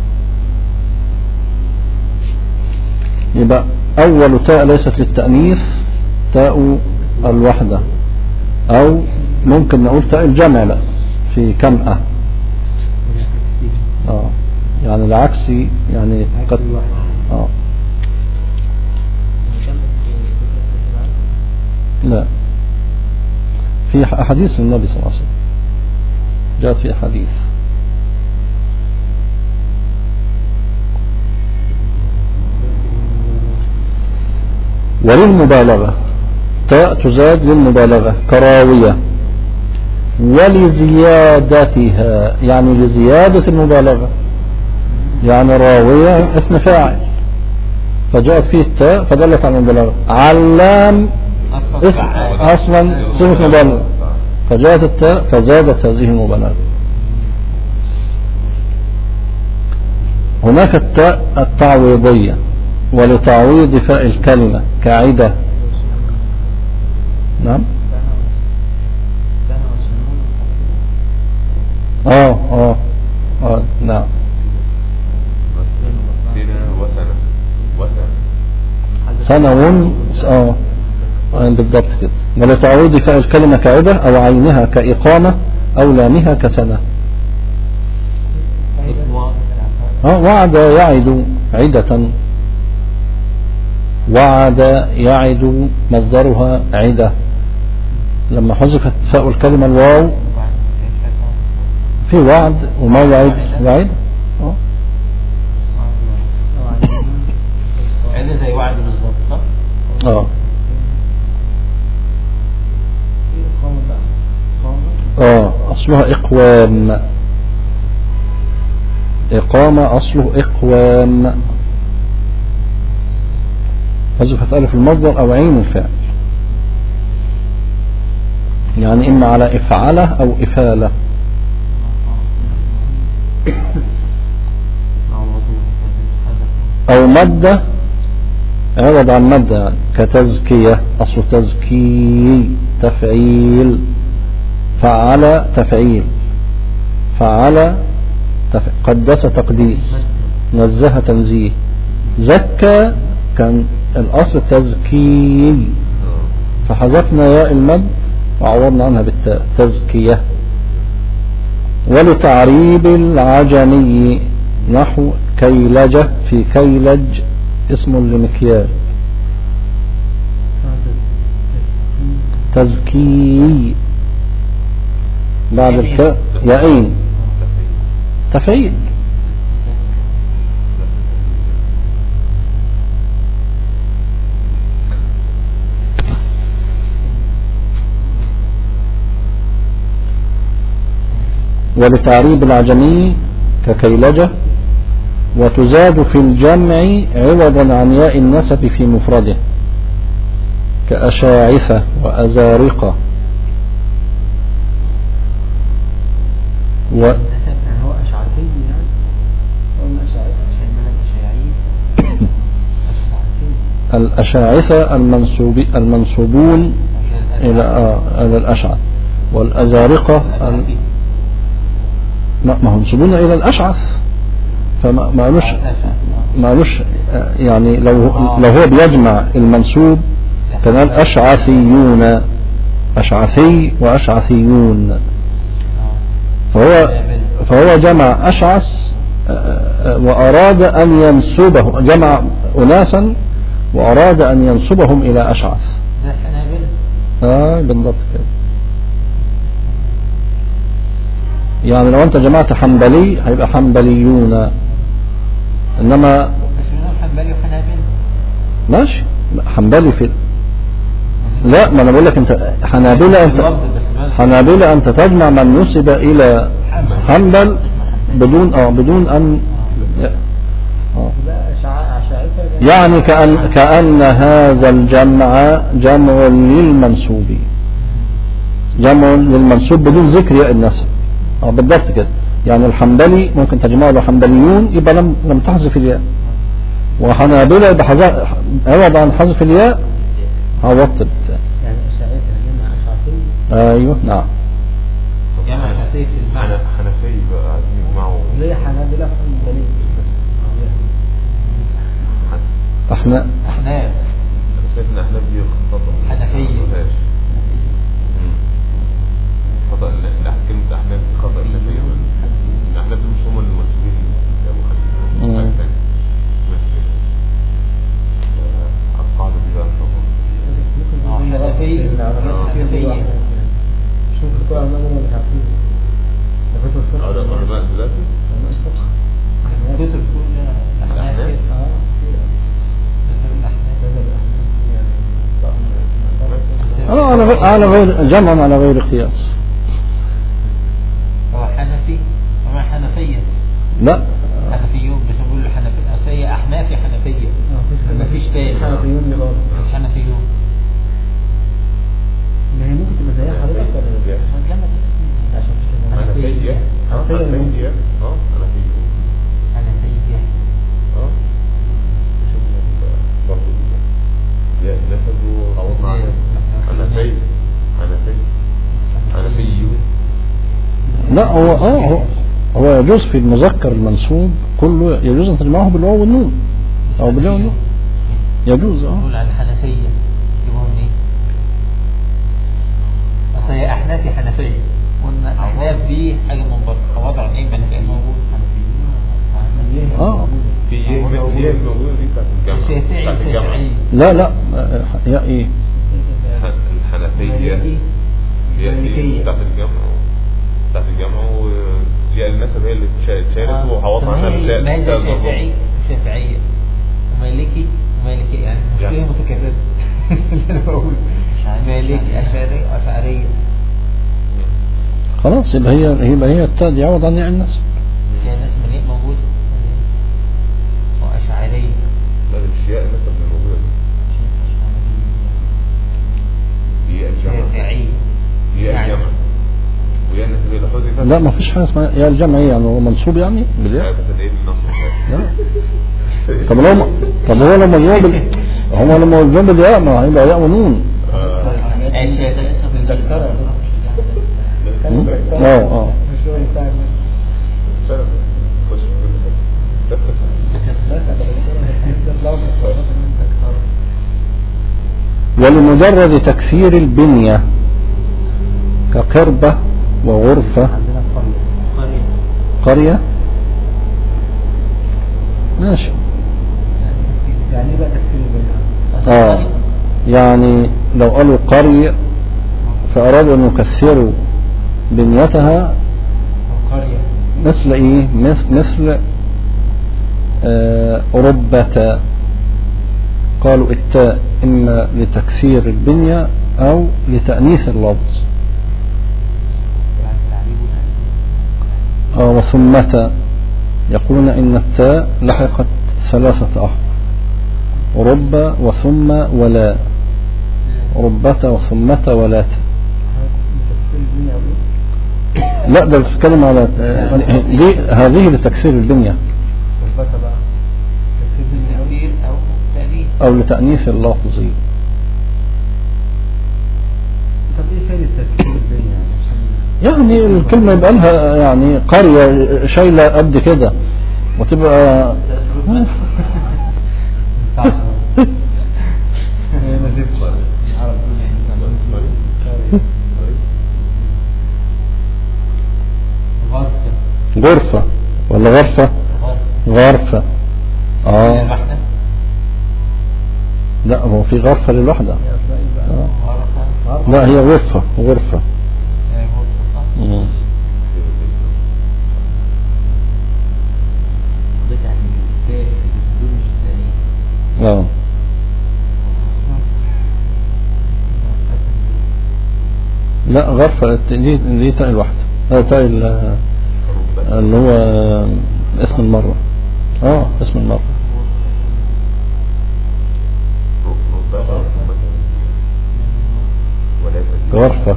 يبقى أول تاء ليست للتأنيث تاء الوحدة، أو ممكن نقول تاء الجمع لا في كمأة. يعني العكس، يعني قد لا، في أحاديث النبي صلى الله عليه وسلم جاءت في أحاديث. وللمبالغة تاء تزاد للمبالغة كراوية، ولزيادتها يعني لزيادة المبالغة، يعني راوية اسم فاعل فجاءت فيه التاء فدلت على المبالغة. علام اسم أصلا صفة مبالغة فجاءت التاء فزادت هذه المبالغة. هناك التاء التعويضية، ولتعويض فاء الكلمة كعدة. نعم. نعم. سنة بالضبط كده. ولتعويض فاء الكلمة كعدة أو عينها كإقامة أو لامها كسنة. وعد يعد عدة، وعد يعد مصدرها عدة، لما حذفت فاء الكلمة الواو في وعد وموعد وعد. عدة زي وعد بالظبط. أصلها إقوام، إقامة أصله إقوام، حذفت ألف المصدر أو عين الفعل، يعني إما على إفعالة أو إفالة. أو مادة عوض عن مادة كتزكية، أصل تزكي تفعيل، فعل تفعيل، فعل قدس تقديس، نزه تنزيه، زكى كان الأصل تزكي فحذفنا ياء المد وعوضنا عنها بالتاء تزكية. ولتعريب العجمي نحو كيلجة في كيلج اسم لمكيال. تزكي بعد التاء ياءين تفعيل. ولتعريب العجمي ككيلجة، وتزاد في الجمع عوضا عن ياء النسب في مفرده كأشاعثة وأزارقة. الأشاعثة المنسوبون إلى الأشعث، والأزارقة ما هم منسوبون إلى الأشعث، فما قالوش يعني لو هو بيجمع المنسوب كان الأشعثيون، أشعثي وأشعثيون، فهو جمع أشعث وأراد أن ينسبه، جمع أناسا وأراد أن ينسبهم إلى أشعث. بالضبط كده. يعني لو أنت جمعت حنبلي هيبقى حنبليون، إنما حنبلي وحنابلة ماشي حنبلي في لا، ما أنا بقول لك أنت حنابلة أنت تجمع من نسب إلى حنبل بدون أن يعني كأن هذا الجمع جمع للمنسوب، جمع للمنسوب بدون ذكر ياء النسب. بالضبط كده. يعني الحنبلي ممكن تجمع له حنبليون يبقى لم تحذف الياء، وحنابلة يبقى عوض عن حذف الياء عوضت يعني أشاعثة جمع أشعثي. أيوه نعم. جمع أشعثي في المعنى حنفي بقى عايزين يجمعوا ليه حنابلة حنبلي؟ أحناف. أنا شايف إن أحناف دي خطأ. حنفية. خطأ كلمة أحناف دي خطأ حنفية. أحناف دي مش هم المسؤولين يا أبو خليل. القاعدة دي بقى نشوفها. حنفية. شوف بتوع المدن اللي عارفين. علماء دلوقتي؟ كتب كل أحناف. على غير جمع على غير قياس. هو حنفي هو حنفية. لا حنفيون بس بقول له حنفية أحنافي حنفية ما فيش تاني. حنفيون مش حنفيون. ما هي ممكن تبقى زيها حضرتك عشان حنفية. حنفية. حنفية. برضو يا النسب وعوضنا عنها حنفيون. لا هو يجوز في المذكر المنصوب كله، يجوز أن تجمعه بالواو والنون أو بالواو والنون يجوز. نقول عن الحنفية يبقوا منين؟ أصل هي أحنافي حنفية، قلنا أحناف دي حاجة من بره، وضع عن إيه بنفسه موجود في هي الموجودة دي بتاعت الجامعة. لا يا إيه الحنفية هي بتاعت الجامعة ويا النسب هي اللي شارت وحوطنا عنها شافعية ومالكي يعني مشكلة متكررة اللي أنا بقول مالكي أشعرية. خلاص يبقى هي التاء دي عوض عن ياء النسب. ياء النسب مليء موجود وأشعرية. لا مش ياء النسب اللي موجودة دي هي الجامعة. هي الجامعة ويا الناس اللي حذفت. لا ما فيش حاجه اسمها يا الجمع يعني هو منصوب يعني بالياء. طب هو لما مجرور بالياء ما هيبقى ياء ونون. ولمجرد تكسير البنية كقربة وغرفة قرية ماشي. يعني بقى تكسير البنية يعني لو قالوا قرية فأرادوا أن يكسروا بنيتها مثل إيه مثل ربة، قالوا التاء إما لتكسير البنية أو لتأنيث اللفظ. وثمة يقولون إن التاء لحقت 3 أحرف، رب وثم ولا، ربة وثمة ولا. لا ده بتتكلم على هذه لتكسير البنية. تكسير أو تأليف أو لتأنيث اللفظ. طب ايه فايدة التفكير الدنيا يعني الكلمة يبقى لها يعني قرية شايلة قد كده وتبقى غرفة ولا غرفة؟ غرفة. لا هو في غرفة للوحدة. لا هي غرفة غرفة. لا غرفة دي تاء الواحدة، تاء اللي هو اسم المرة. اسم المرة. غرفة.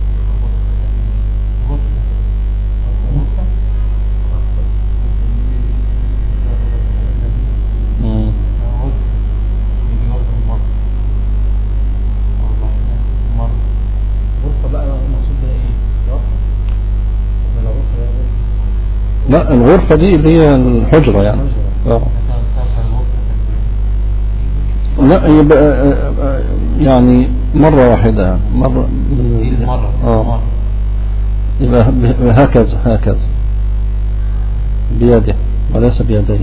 لا الغرفة دي اللي هي الحجرة يعني. لا يبقى يعني مرة واحدة، مرة يبقى هكذا بيده وليس بيديه.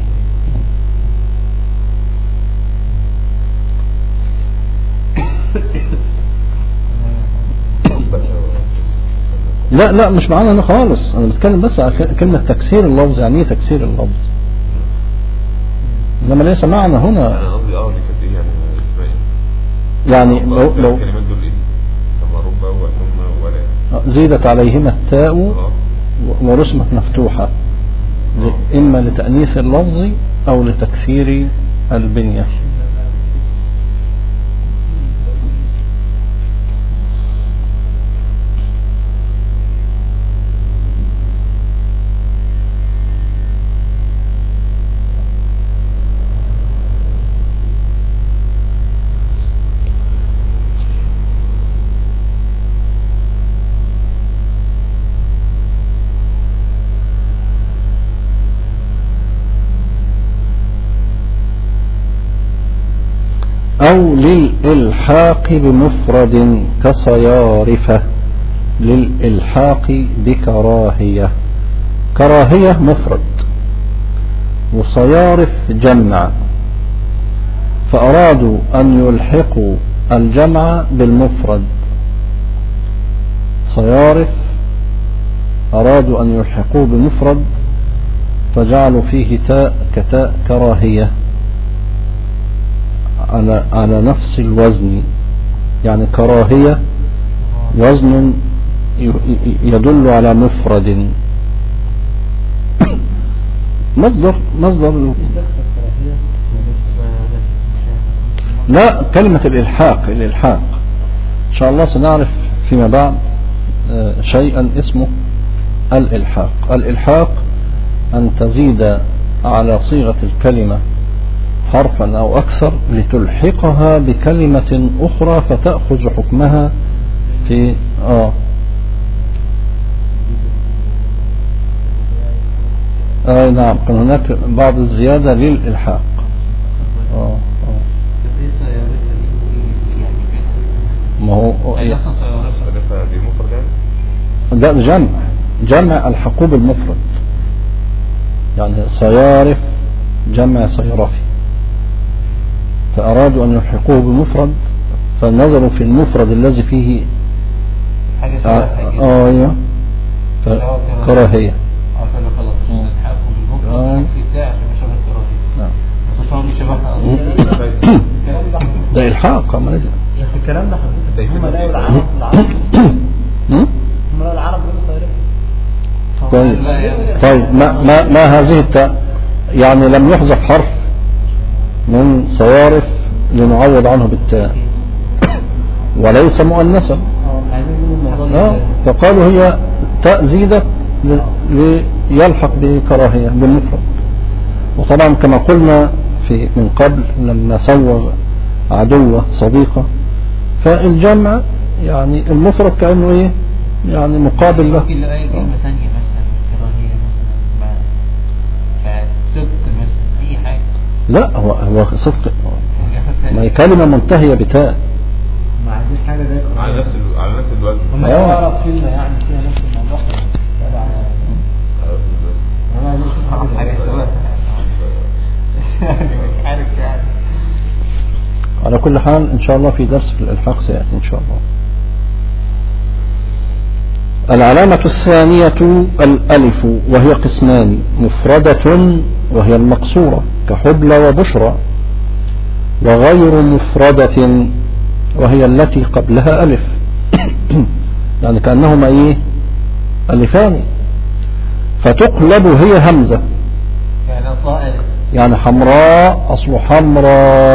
لا مش معانا انا خالص، انا بتكلم بس على كلمة تكسير اللفظ. يعني ايه تكسير اللفظ؟ انما ليس معنا هنا. انا قصدي يعني لو الكلمات دول ايه؟ رب وثم ولا زيدت عليهما التاء ورسمت مفتوحة، اما لتأنيث اللفظ او لتكسير البنية. أو للإلحاق بمفرد كصيارفة، للإلحاق بكراهية. كراهية مفرد وصيارف جمع، فأرادوا أن يلحقوا الجمع بالمفرد. صيارف أرادوا أن يلحقوا بمفرد فجعلوا فيه تاء كتاء كراهية على نفس الوزن. يعني كراهية وزن يدل على مفرد. مصدر لا كلمة الإلحاق إن شاء الله سنعرف فيما بعد شيئا اسمه الإلحاق. الإلحاق أن تزيد على صيغة الكلمة حرفا أو أكثر لتلحقها بكلمة أخرى فتأخذ حكمها في نعم كان هناك بعض الزيادة للإلحاق. ما هو ده جمع الحقوب المفرد، يعني صيارف جمع صيرفي، فأرادوا أن يلحقوه بمفرد فنظروا في المفرد الذي فيه ايوه كراهية. ده إلحاق ما نجم في الكلام ده حضرتك هم لا العرب هم لا العرب كويس. طيب ما هذه التاء؟ يعني لم يحذف حرف من صوارف لنعوض عنه بالتاء وليس مؤنثا، فقالوا هي تاء زيدت ليلحق بكراهية بالمفرد. وطبعا كما قلنا من قبل لما سوغ عدوة صديقة. فالجمع يعني المفرد كأنه ايه يعني مقابل له. ممكن لأي كلمة ثانية مثلا كراهية مثلا صدق مثلا أي حاجة. لا هو صدق ما هي كلمة منتهية بتاء. ما عايزين حاجة زي على نفس الوزن. هم أعرف كلمة يعني فيها نفس الموضوع تبع. أنا عايز أشوف حاجة سواء مش عارف يعني. على كل حال إن شاء الله في درس في الإلحاق سيأتي إن شاء الله. العلامة الثانية الألف، وهي قسمان: مفردة وهي المقصورة كحبلى وبشرى، وغير مفردة وهي التي قبلها ألف. يعني كأنهما إيه ألفان، فتقلب هي همزة. يعني صائر يعني حمراء أصل حمراء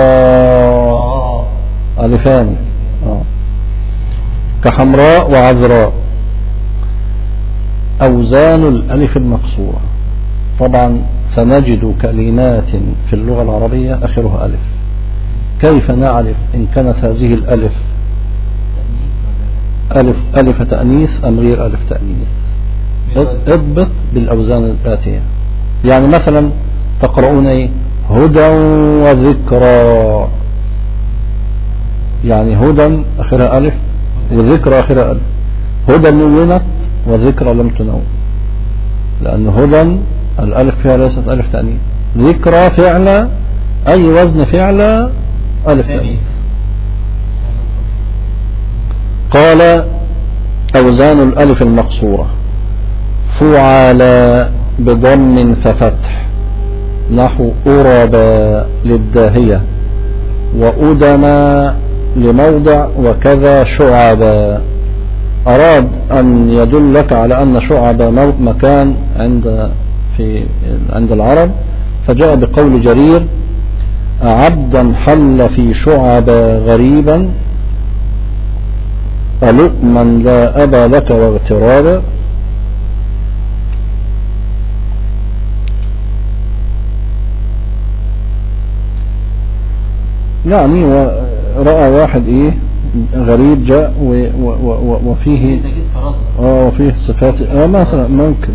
ألفان كحمراء وعذراء. أوزان الألف المقصورة، طبعا سنجد كلمات في اللغة العربية آخرها ألف. كيف نعرف إن كانت هذه الألف ألف تأنيث أم غير ألف تأنيث؟ اضبط بالأوزان الآتية. يعني مثلا تقرؤون ايه هدى وذكرى، يعني هدى آخرها ألف وذكرى آخرها ألف. هدى نونت وذكرى لم تنون، لأن هدى الألف فيها ليست ألف تأنيث. ذكرى فعل أي وزن فعل ألف تأنيث. قال أوزان الألف المقصورة: فعل بضم ففتح نحو أربى للداهية، وأدم لموضع، وكذا شعبا. أراد أن يدلك على أن شعب مكان عند العرب، فجاء بقول جرير: عبدا حل في شعب غريبا، ألؤما لا أبا لك واغترابا. يعني ورأى واحد ايه غريب جاء وفيه وفيه صفات مثلا ممكن.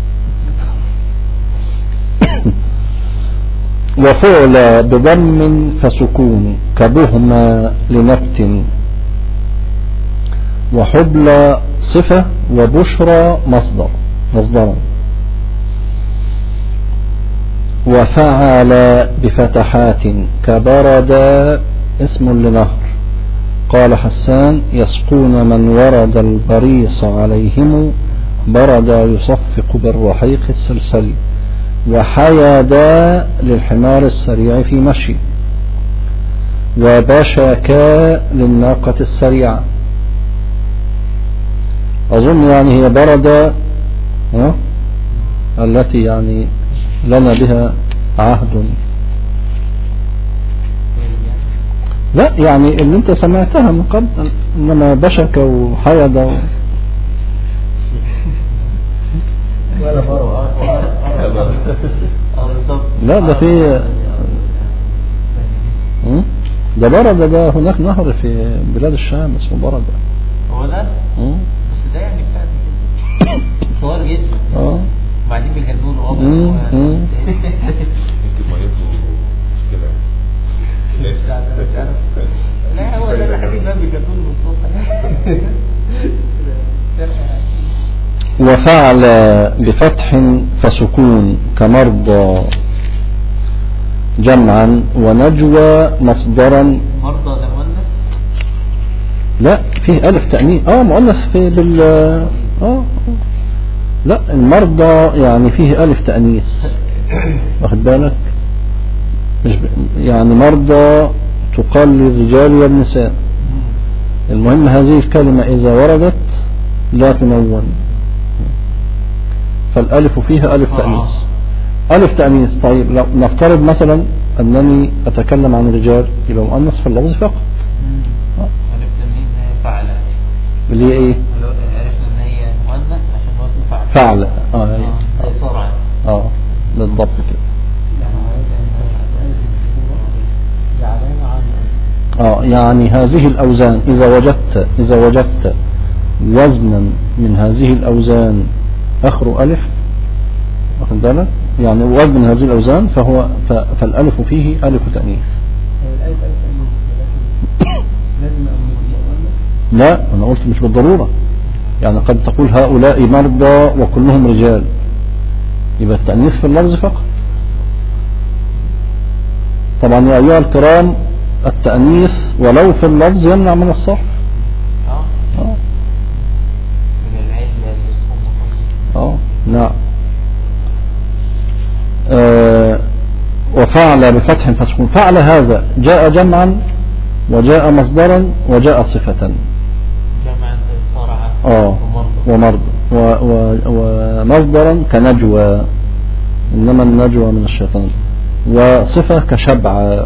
وفعل بضم فسكون كبهما لنبت، وحبلى صفة، وبشرى مصدرا. وفعل بفتحات كبرد اسم لنهر. قال حسان: يسقون من ورد البريص عليهم، برد يصفق بالرحيق السلسل. وحيدا للحمار السريع في مشي، وبشكا للناقة السريعة. أظن يعني هي برد التي يعني لنا بها عهد. لا يعني اللي انت سمعتها من قبل، انما بشك وحيد لا ده في ده برد، ده هناك نهر في بلاد الشام اسمه برد. هو ده بس ده يعني بتاع صغير جدا. وبعدين بيجنون يمكن ميته مشكلة. لا هو ده الحبيب ده بيجنون بالصوت. وفعل بفتح فسكون كمرضى جمعا، ونجوى مصدرا. مرضى ده مؤنث؟ لا فيه ألف تأنيث مؤنث في لا المرضى يعني فيه ألف تأنيث، واخد بالك؟ مش يعني مرضى تقال للرجال والنساء. المهم هذه الكلمة إذا وردت لا تنون، فالألف فيها ألف تأنيث. ألف تأنيث. طيب لو نفترض مثلا أنني أتكلم عن رجال، يبقى مؤنث في اللفظ فقط. ألف تأنيث فعل، اللي هي إيه؟ عرفنا إن هي مؤنث عشان وزن فعل. بالضبط كده. يعني هذه الأوزان إذا وجدت وزنا من هذه الأوزان آخر ألف، واخد بالك؟ يعني وزن من هذه الأوزان فالألف فيه ألف تأنيث. الألف لازم لا أنا قلت مش بالضرورة، يعني قد تقول هؤلاء مرضى وكلهم رجال، يبقى التأنيث في اللفظ فقط. طبعا يا أيها الكرام التأنيث ولو في اللفظ يمنع من الصرف. من العلة نعم. وفعل بفتح فسكون، فعل هذا جاء جمعا وجاء مصدرا وجاء صفة. جمعا صرعة ومرض ومصدرا كنجوى، إنما النجوى من الشيطان، وصفة كشبع،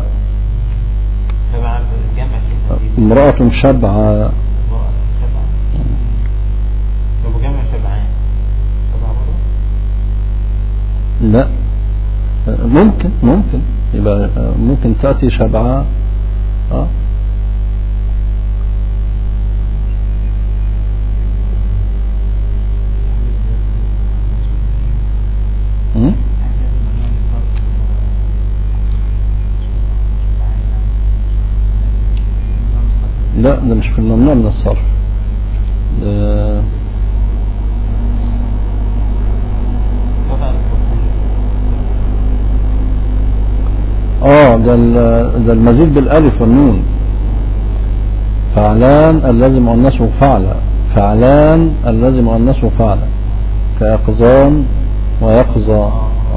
امرأة شبع. لا ممكن يبقى ممكن تأتي شبعة. لا ده مش في الممنوع من الصرف. ده المزيد بالالف والنون. فعلان اللازم أنسه فعل، فعلان اللازم أنسه فعل، كيقظان ويقظى.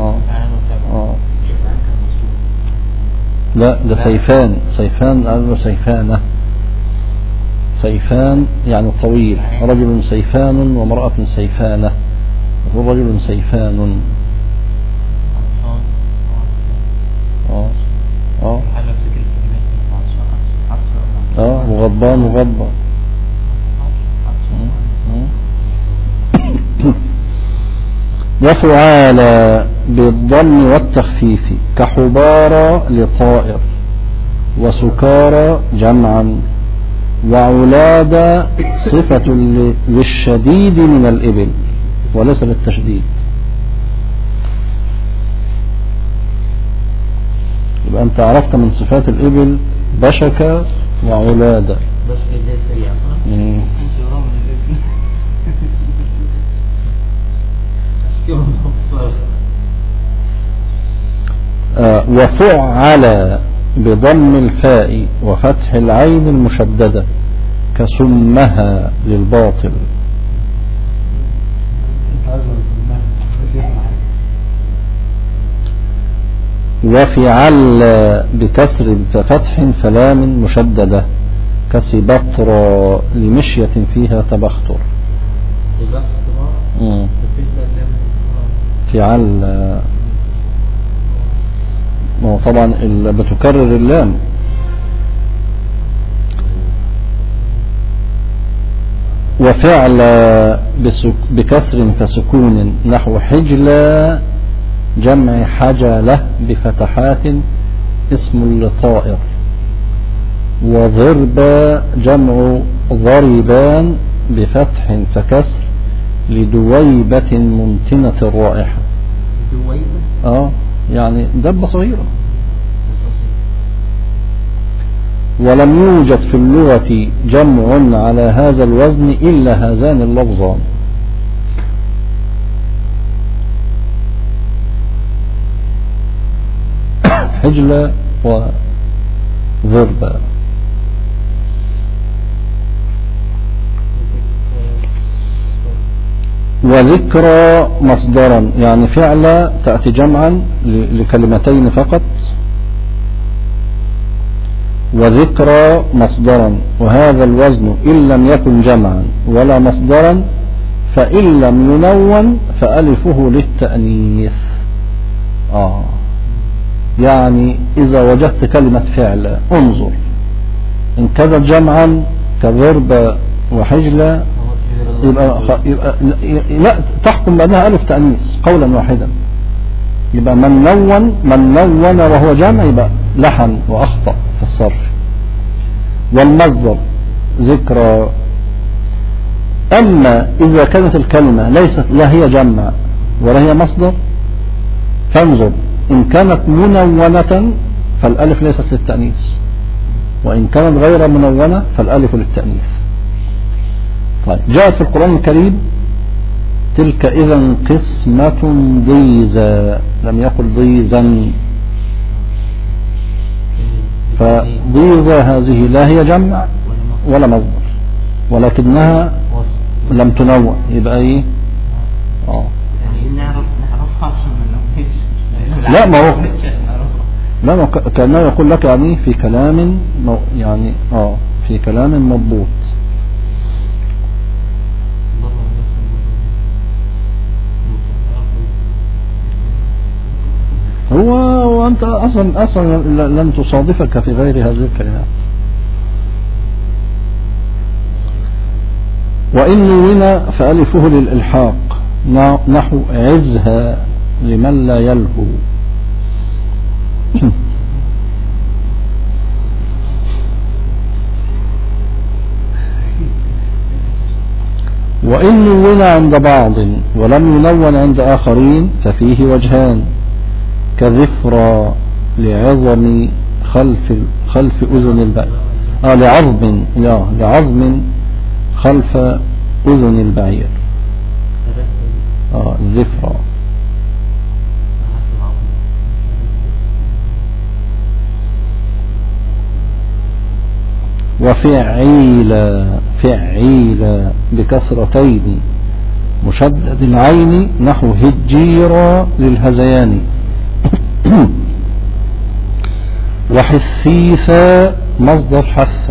لا ده سيفان قالوا سيفانة، سيفان يعني طويل، رجل سيفان وامرأة سيفانة، هو رجل سيفان. وغضبان وغضبة. وفعال بالضم والتخفيف كحبارى لطائر، وسكارى جمعا، وعلاد صفة للشديد من الإبل وليس للتشديد. يبقى أنت عرفت من صفات الإبل بشك وعلاد. وفعل بضم الفاء وفتح العين المشددة كسمها للباطل. وفعل بكسر ففتح فلام مشددة كسبطرى لمشية فيها تبختر. فعل طبعا بتكرر اللام. وفعل بكسر فسكون نحو حجلة جمع حجلة بفتحات اسم لطائر. وضرب جمع ضربان بفتح فكسر لدويبة ممتنة الرائحة. يعني دبة صغيرة. ولم يوجد في اللغة جمع على هذا الوزن إلا هذان اللفظان. حجلة وضربة. وذكرى مصدرا يعني فعل تأتي جمعا لكلمتين فقط. وذكرى مصدرا، وهذا الوزن إن لم يكن جمعا ولا مصدرا، فإن لم ينون فألفه للتأنيث. يعني إذا وجدت كلمة فعل انظر إن كانت جمعا كضرب وحجلة يبقى لا تحكم بأنها ألف تأنيث قولا واحدا. يبقى من نون وهو جمع يبقى لحن وأخطأ في الصرف. والمصدر ذكرى. أما إذا كانت الكلمة ليست لا هي جمع ولا هي مصدر فانظر، إن كانت منونة فالألف ليست للتأنيث، وإن كانت غير منونة فالألف للتأنيث. طيب جاءت في القرآن الكريم تلك إذا قسمة ضيزى، لم يقل ضيزا، فضيزى هذه لا هي جمع ولا مصدر ولكنها لم تنوع، يبقى ايه؟ يعني نعرفها عشان ما لا ما هو لا كأنه يقول لك يعني في كلام يعني في كلام مضبوط. وأنت أصلا لن تصادفك في غير هذه الكلمات. وإن نون فألفه للإلحاق نحو عزها لمن لا يلهو. وإن نون عند بعض ولم ينون عند آخرين ففيه وجهان، كذفرى لعظم خلف أذن البعير، لعظم خلف أذن البعير، ذفرى. فعيل بكسرتين مشدد العين نحو هجيرا للهزيان. وحثيثا مصدر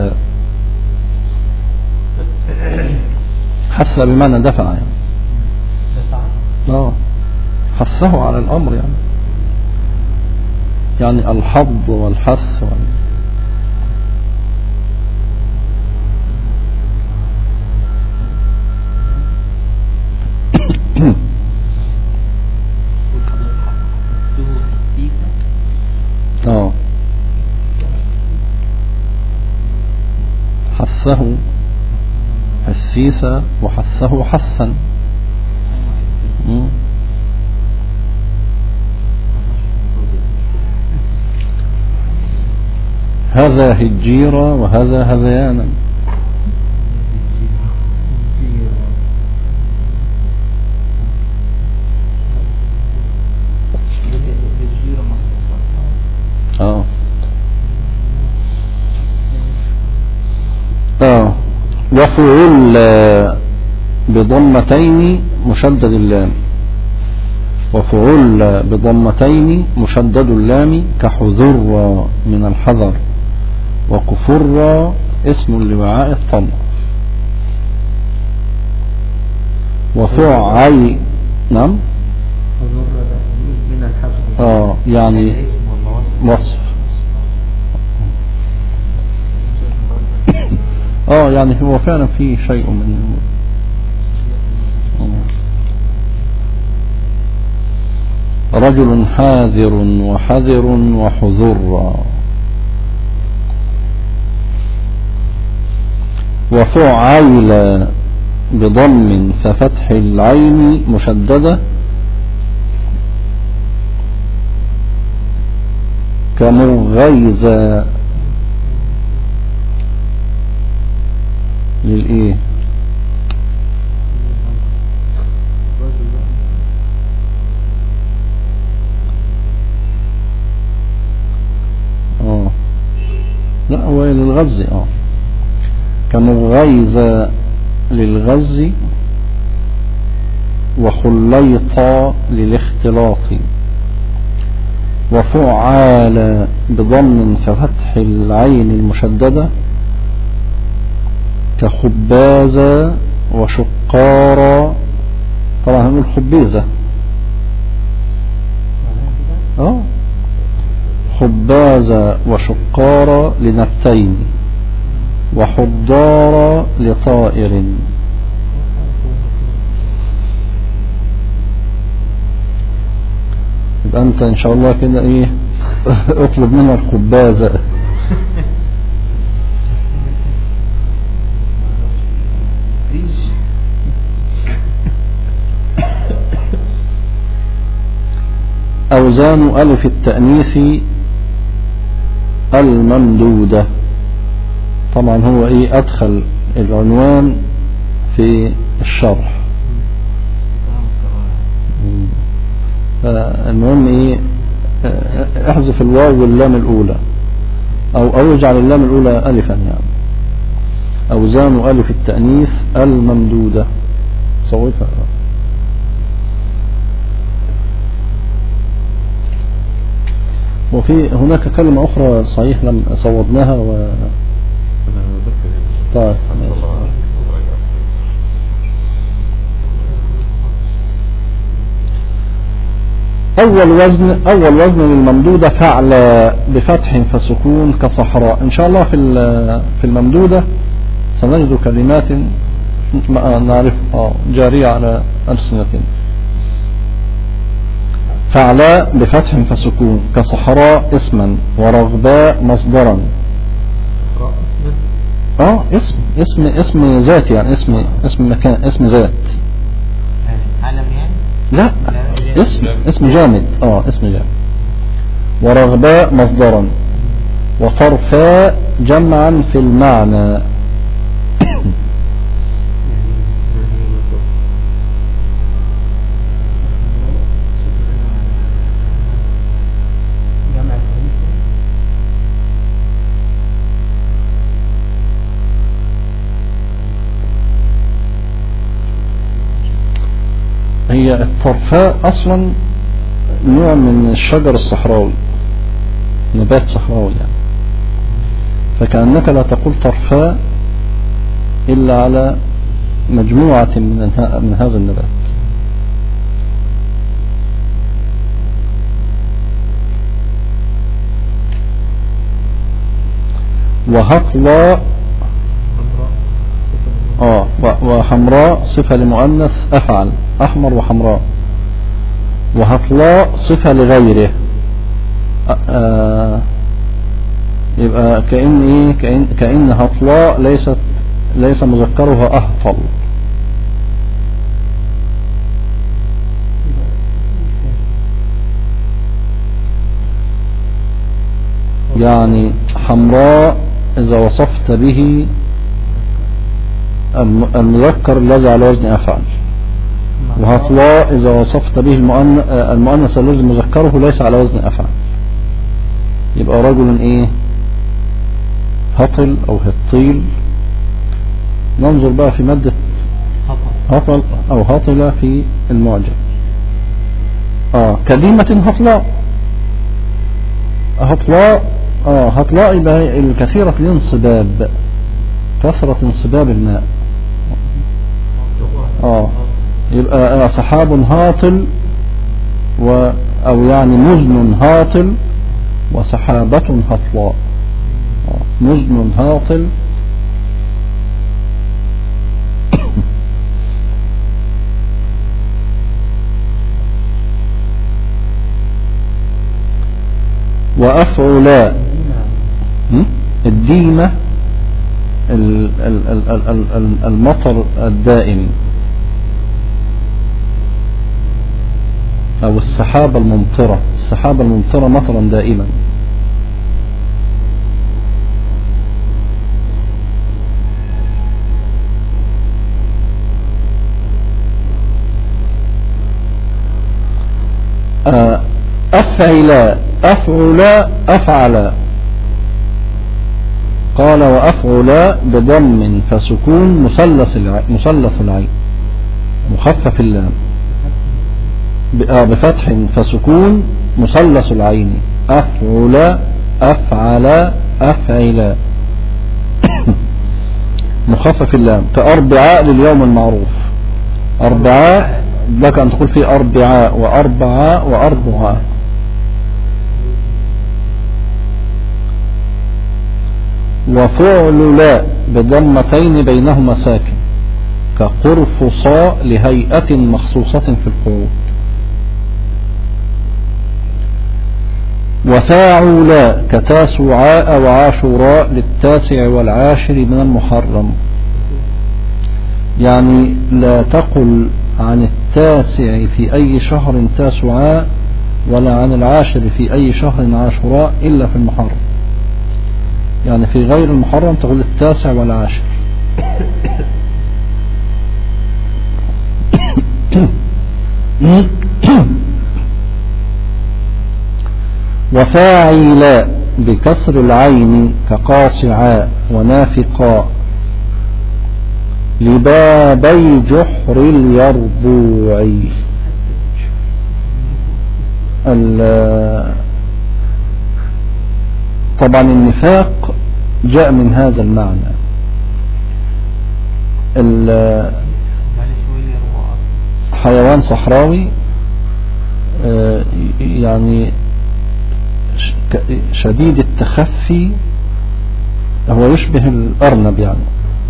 حث بمعنى دفع يعني حثه على الأمر يعني الحض والحث حثه حثيثا وحثه حثا. هذا هجيرا وهذا هذيانا. وفعل بضمتين مشدد اللام، وفعل بضمتين مشدد اللام كحذر من الحذر، وكفر اسم لوعاء الطمع. وفعل نعم من الحذر يعني وصف يعني هو فعلا فيه شيء من رجل حاذر وحذر وحذر. وفعل بضم ففتح العين مشددة كمغيزة للإيه لا هو للغز كمغيزة للغز وخليطة للاختلاط. وفعال بضم ففتح العين المشددة كخبازة وشقارة، طبعا هنقول خبيزة خبازة وشقارة لنبتين، وحضارة لطائر. يبقى انت ان شاء الله كده ايه اطلب منها الخبازة أوزان ألف التأنيث الممدودة. طبعا هو إيه أدخل العنوان في الشرح. المهم إيه احذف الواو واللام الأولى أو اجعل اللام الأولى ألفا يعني. أوزان ألف التأنيث الممدودة صوتها. وفي هناك كلمة أخرى صحيح لم صوبناها طيب أول وزن للممدودة فعل بفتح فسكون كصحراء. إن شاء الله في الممدودة سنجد كلمات نعرف جارية على ألسنتنا. فعلاء بفتح فسكون كصحراء اسما ورغباء مصدرا. اسم ذات يعني اسم مكان اسم ذات. علم يعني؟ لا اسم جامد. اسم جامد. ورغباء مصدرا وطرفاء جمعا في المعنى. هي الطرفاء أصلا نوع من الشجر الصحراوي، نبات صحراوي يعني، فكأنك لا تقول طرفاء إلا على مجموعة من هذا النبات. وهطلاء وحمراء صفة لمؤنث أفعل، أحمر وحمراء. وهطلاء صفة لغيره. يبقى كأن هطلاء ليس مذكرها أهطل. يعني حمراء إذا وصفت به المذكر الذي على وزن أفعل، وهطلاء إذا وصفت به المؤنث الذي مذكره ليس على وزن أفعل، يبقى رجل هطل أو هطيل. ننظر بقى في مادة هطل أو هطل في المعجم. كلمة هطلاء. هطلاء يبقى الكثيرة الانصباب، كثرة انصباب الماء. يبقى سحاب هاطل أو يعني مزن هاطل وسحابة هطلاء. مزن هاطل وأفعلاء. الديمة المطر الدائم أو السحابة الممطرة. السحابة الممطرة مطرا دائما. أفعلاء أفعلاء أفعلا. قال وأفعلاء بضم فسكون مثلث العين مخفف اللام، بفتح فسكون مثلث العين. أفعلاء أفعلا أفعلا مخفف اللام. كأربعاء لليوم المعروف. أربعاء لك أن تقول فيه أربعاء وأربعاء وأربعاء. وفعللاء بضمتين بينهما ساكن كقرفصاء لهيئة مخصوصة في القعود. وفاعلاء كتاسعاء وعاشوراء للتاسع والعاشر من المحرم. يعني لا تقل عن التاسع في أي شهر تاسعاء ولا عن العاشر في أي شهر عاشوراء إلا في المحرم. يعني في غير المحرم تقول التاسع والعاشر. وفاعلا بكسر العين كقاصعاء ونافقاء لبابي جحر اليربوع. طبعا النفاق جاء من هذا المعنى. حيوان صحراوي يعني شديد التخفي، هو يشبه الأرنب يعني.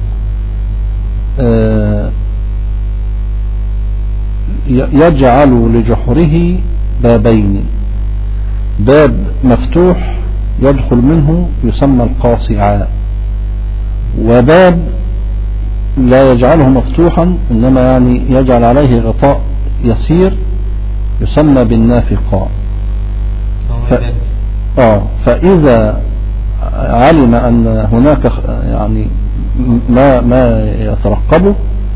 يجعل لجحره بابين، باب مفتوح يدخل منه يسمى القاصعاء، وباب لا يجعله مفتوحا إنما يعني يجعل عليه غطاء يسير يسمى بالنافقاء. فإذا علم أن هناك يعني ما يترقبه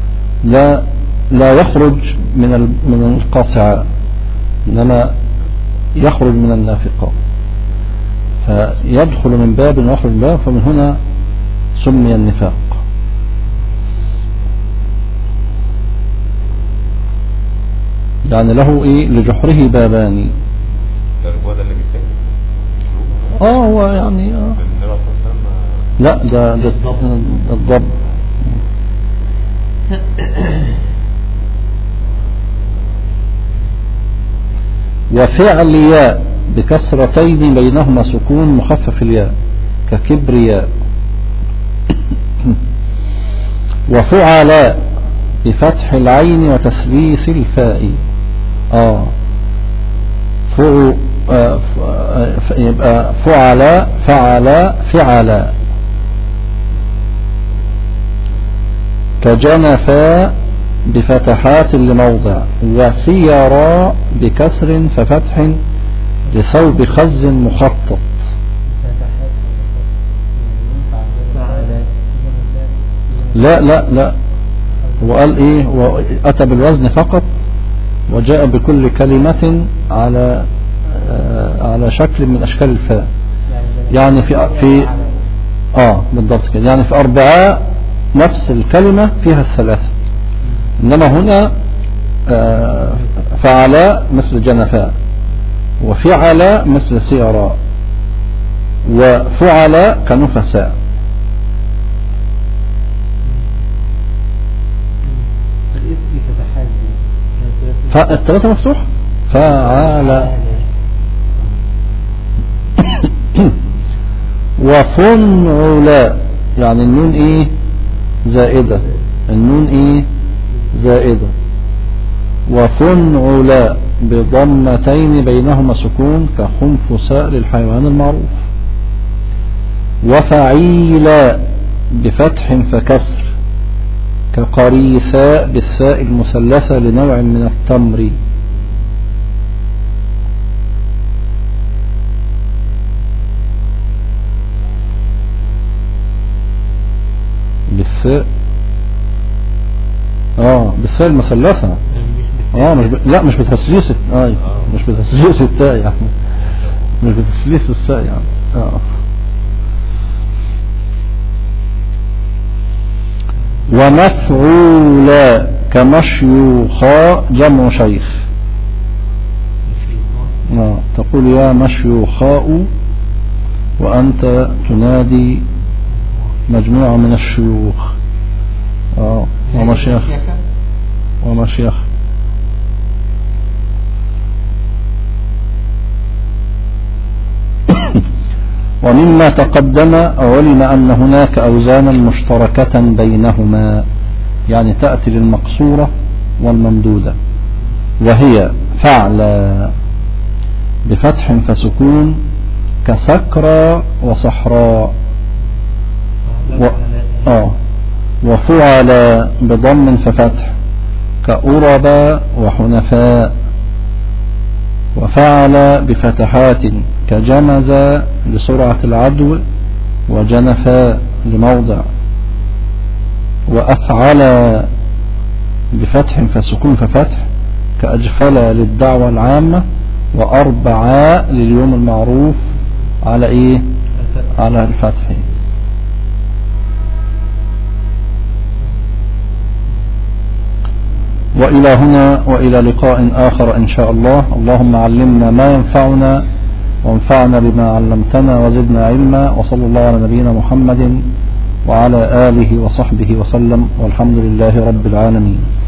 لا يخرج من القاصعاء إنما يخرج من النافقاء، فيدخل من باب ويخرج من باب، فمن هنا سمي النفاق. يعني له ايه لجحره بابان. هو ده اللي بيتكلم هو يعني لا ده الضب. وفعلياء بكسرتين بينهما سكون مخفف الياء ككبرياء. وفعلاء بفتح العين وتثليث الفاء. يبقى فعلاء فعلاء فعلاء. كجنفاء بفتحات لموضع. وسيراء بكسر ففتح لثوب خز مخطط. لا وقال ايه واتى بالوزن فقط وجاء بكل كلمة على شكل من اشكال الفاء. يعني في بالضبط كده. يعني في أربعاء نفس الكلمة فيها الثلاثة، انما هنا فعلاء مثل جنفاء، وفعلاء مثل سيراء، وفعلاء كنفساء. فالثلاثة مفتوح فعلاء. وفنعلاء يعني النون ايه زائدة، النون ايه زائدة. وفنعلاء بضمتين بينهما سكون كخنفساء للحيوان المعروف. وفعيلاء بفتح فكسر كقريثاء بالثاء المثلثة لنوع من التمر. بالثاء بالثاء المثلثة مش بتسليس مش بتسليس التاء يعني، مش بتسليس الساء يعني. ومفعولا كمشيوخاء جمع شيخ. تقول يا مشيوخاء وأنت تنادي مجموعة من الشيوخ. ومشيخ ومما تقدم علم أن هناك أوزانا مشتركة بينهما، يعني تأتي للمقصورة والممدودة، وهي فعلا بفتح فسكون كسكرى وصحراء. وفعلا بضم ففتح كأربا وحنفاء. وفعل بفتحات كجمز لسرعة العدو وجنفا لموضع، وأفعل بفتح فسكون ففتح كأجفل للدعوة العامة، وأربعا لليوم المعروف على إيه؟ على الفتح. وإلى هنا وإلى لقاء آخر إن شاء الله. اللهم علمنا ما ينفعنا وانفعنا بما علمتنا وزدنا علما، وصلى الله على نبينا محمد وعلى آله وصحبه وسلم، والحمد لله رب العالمين.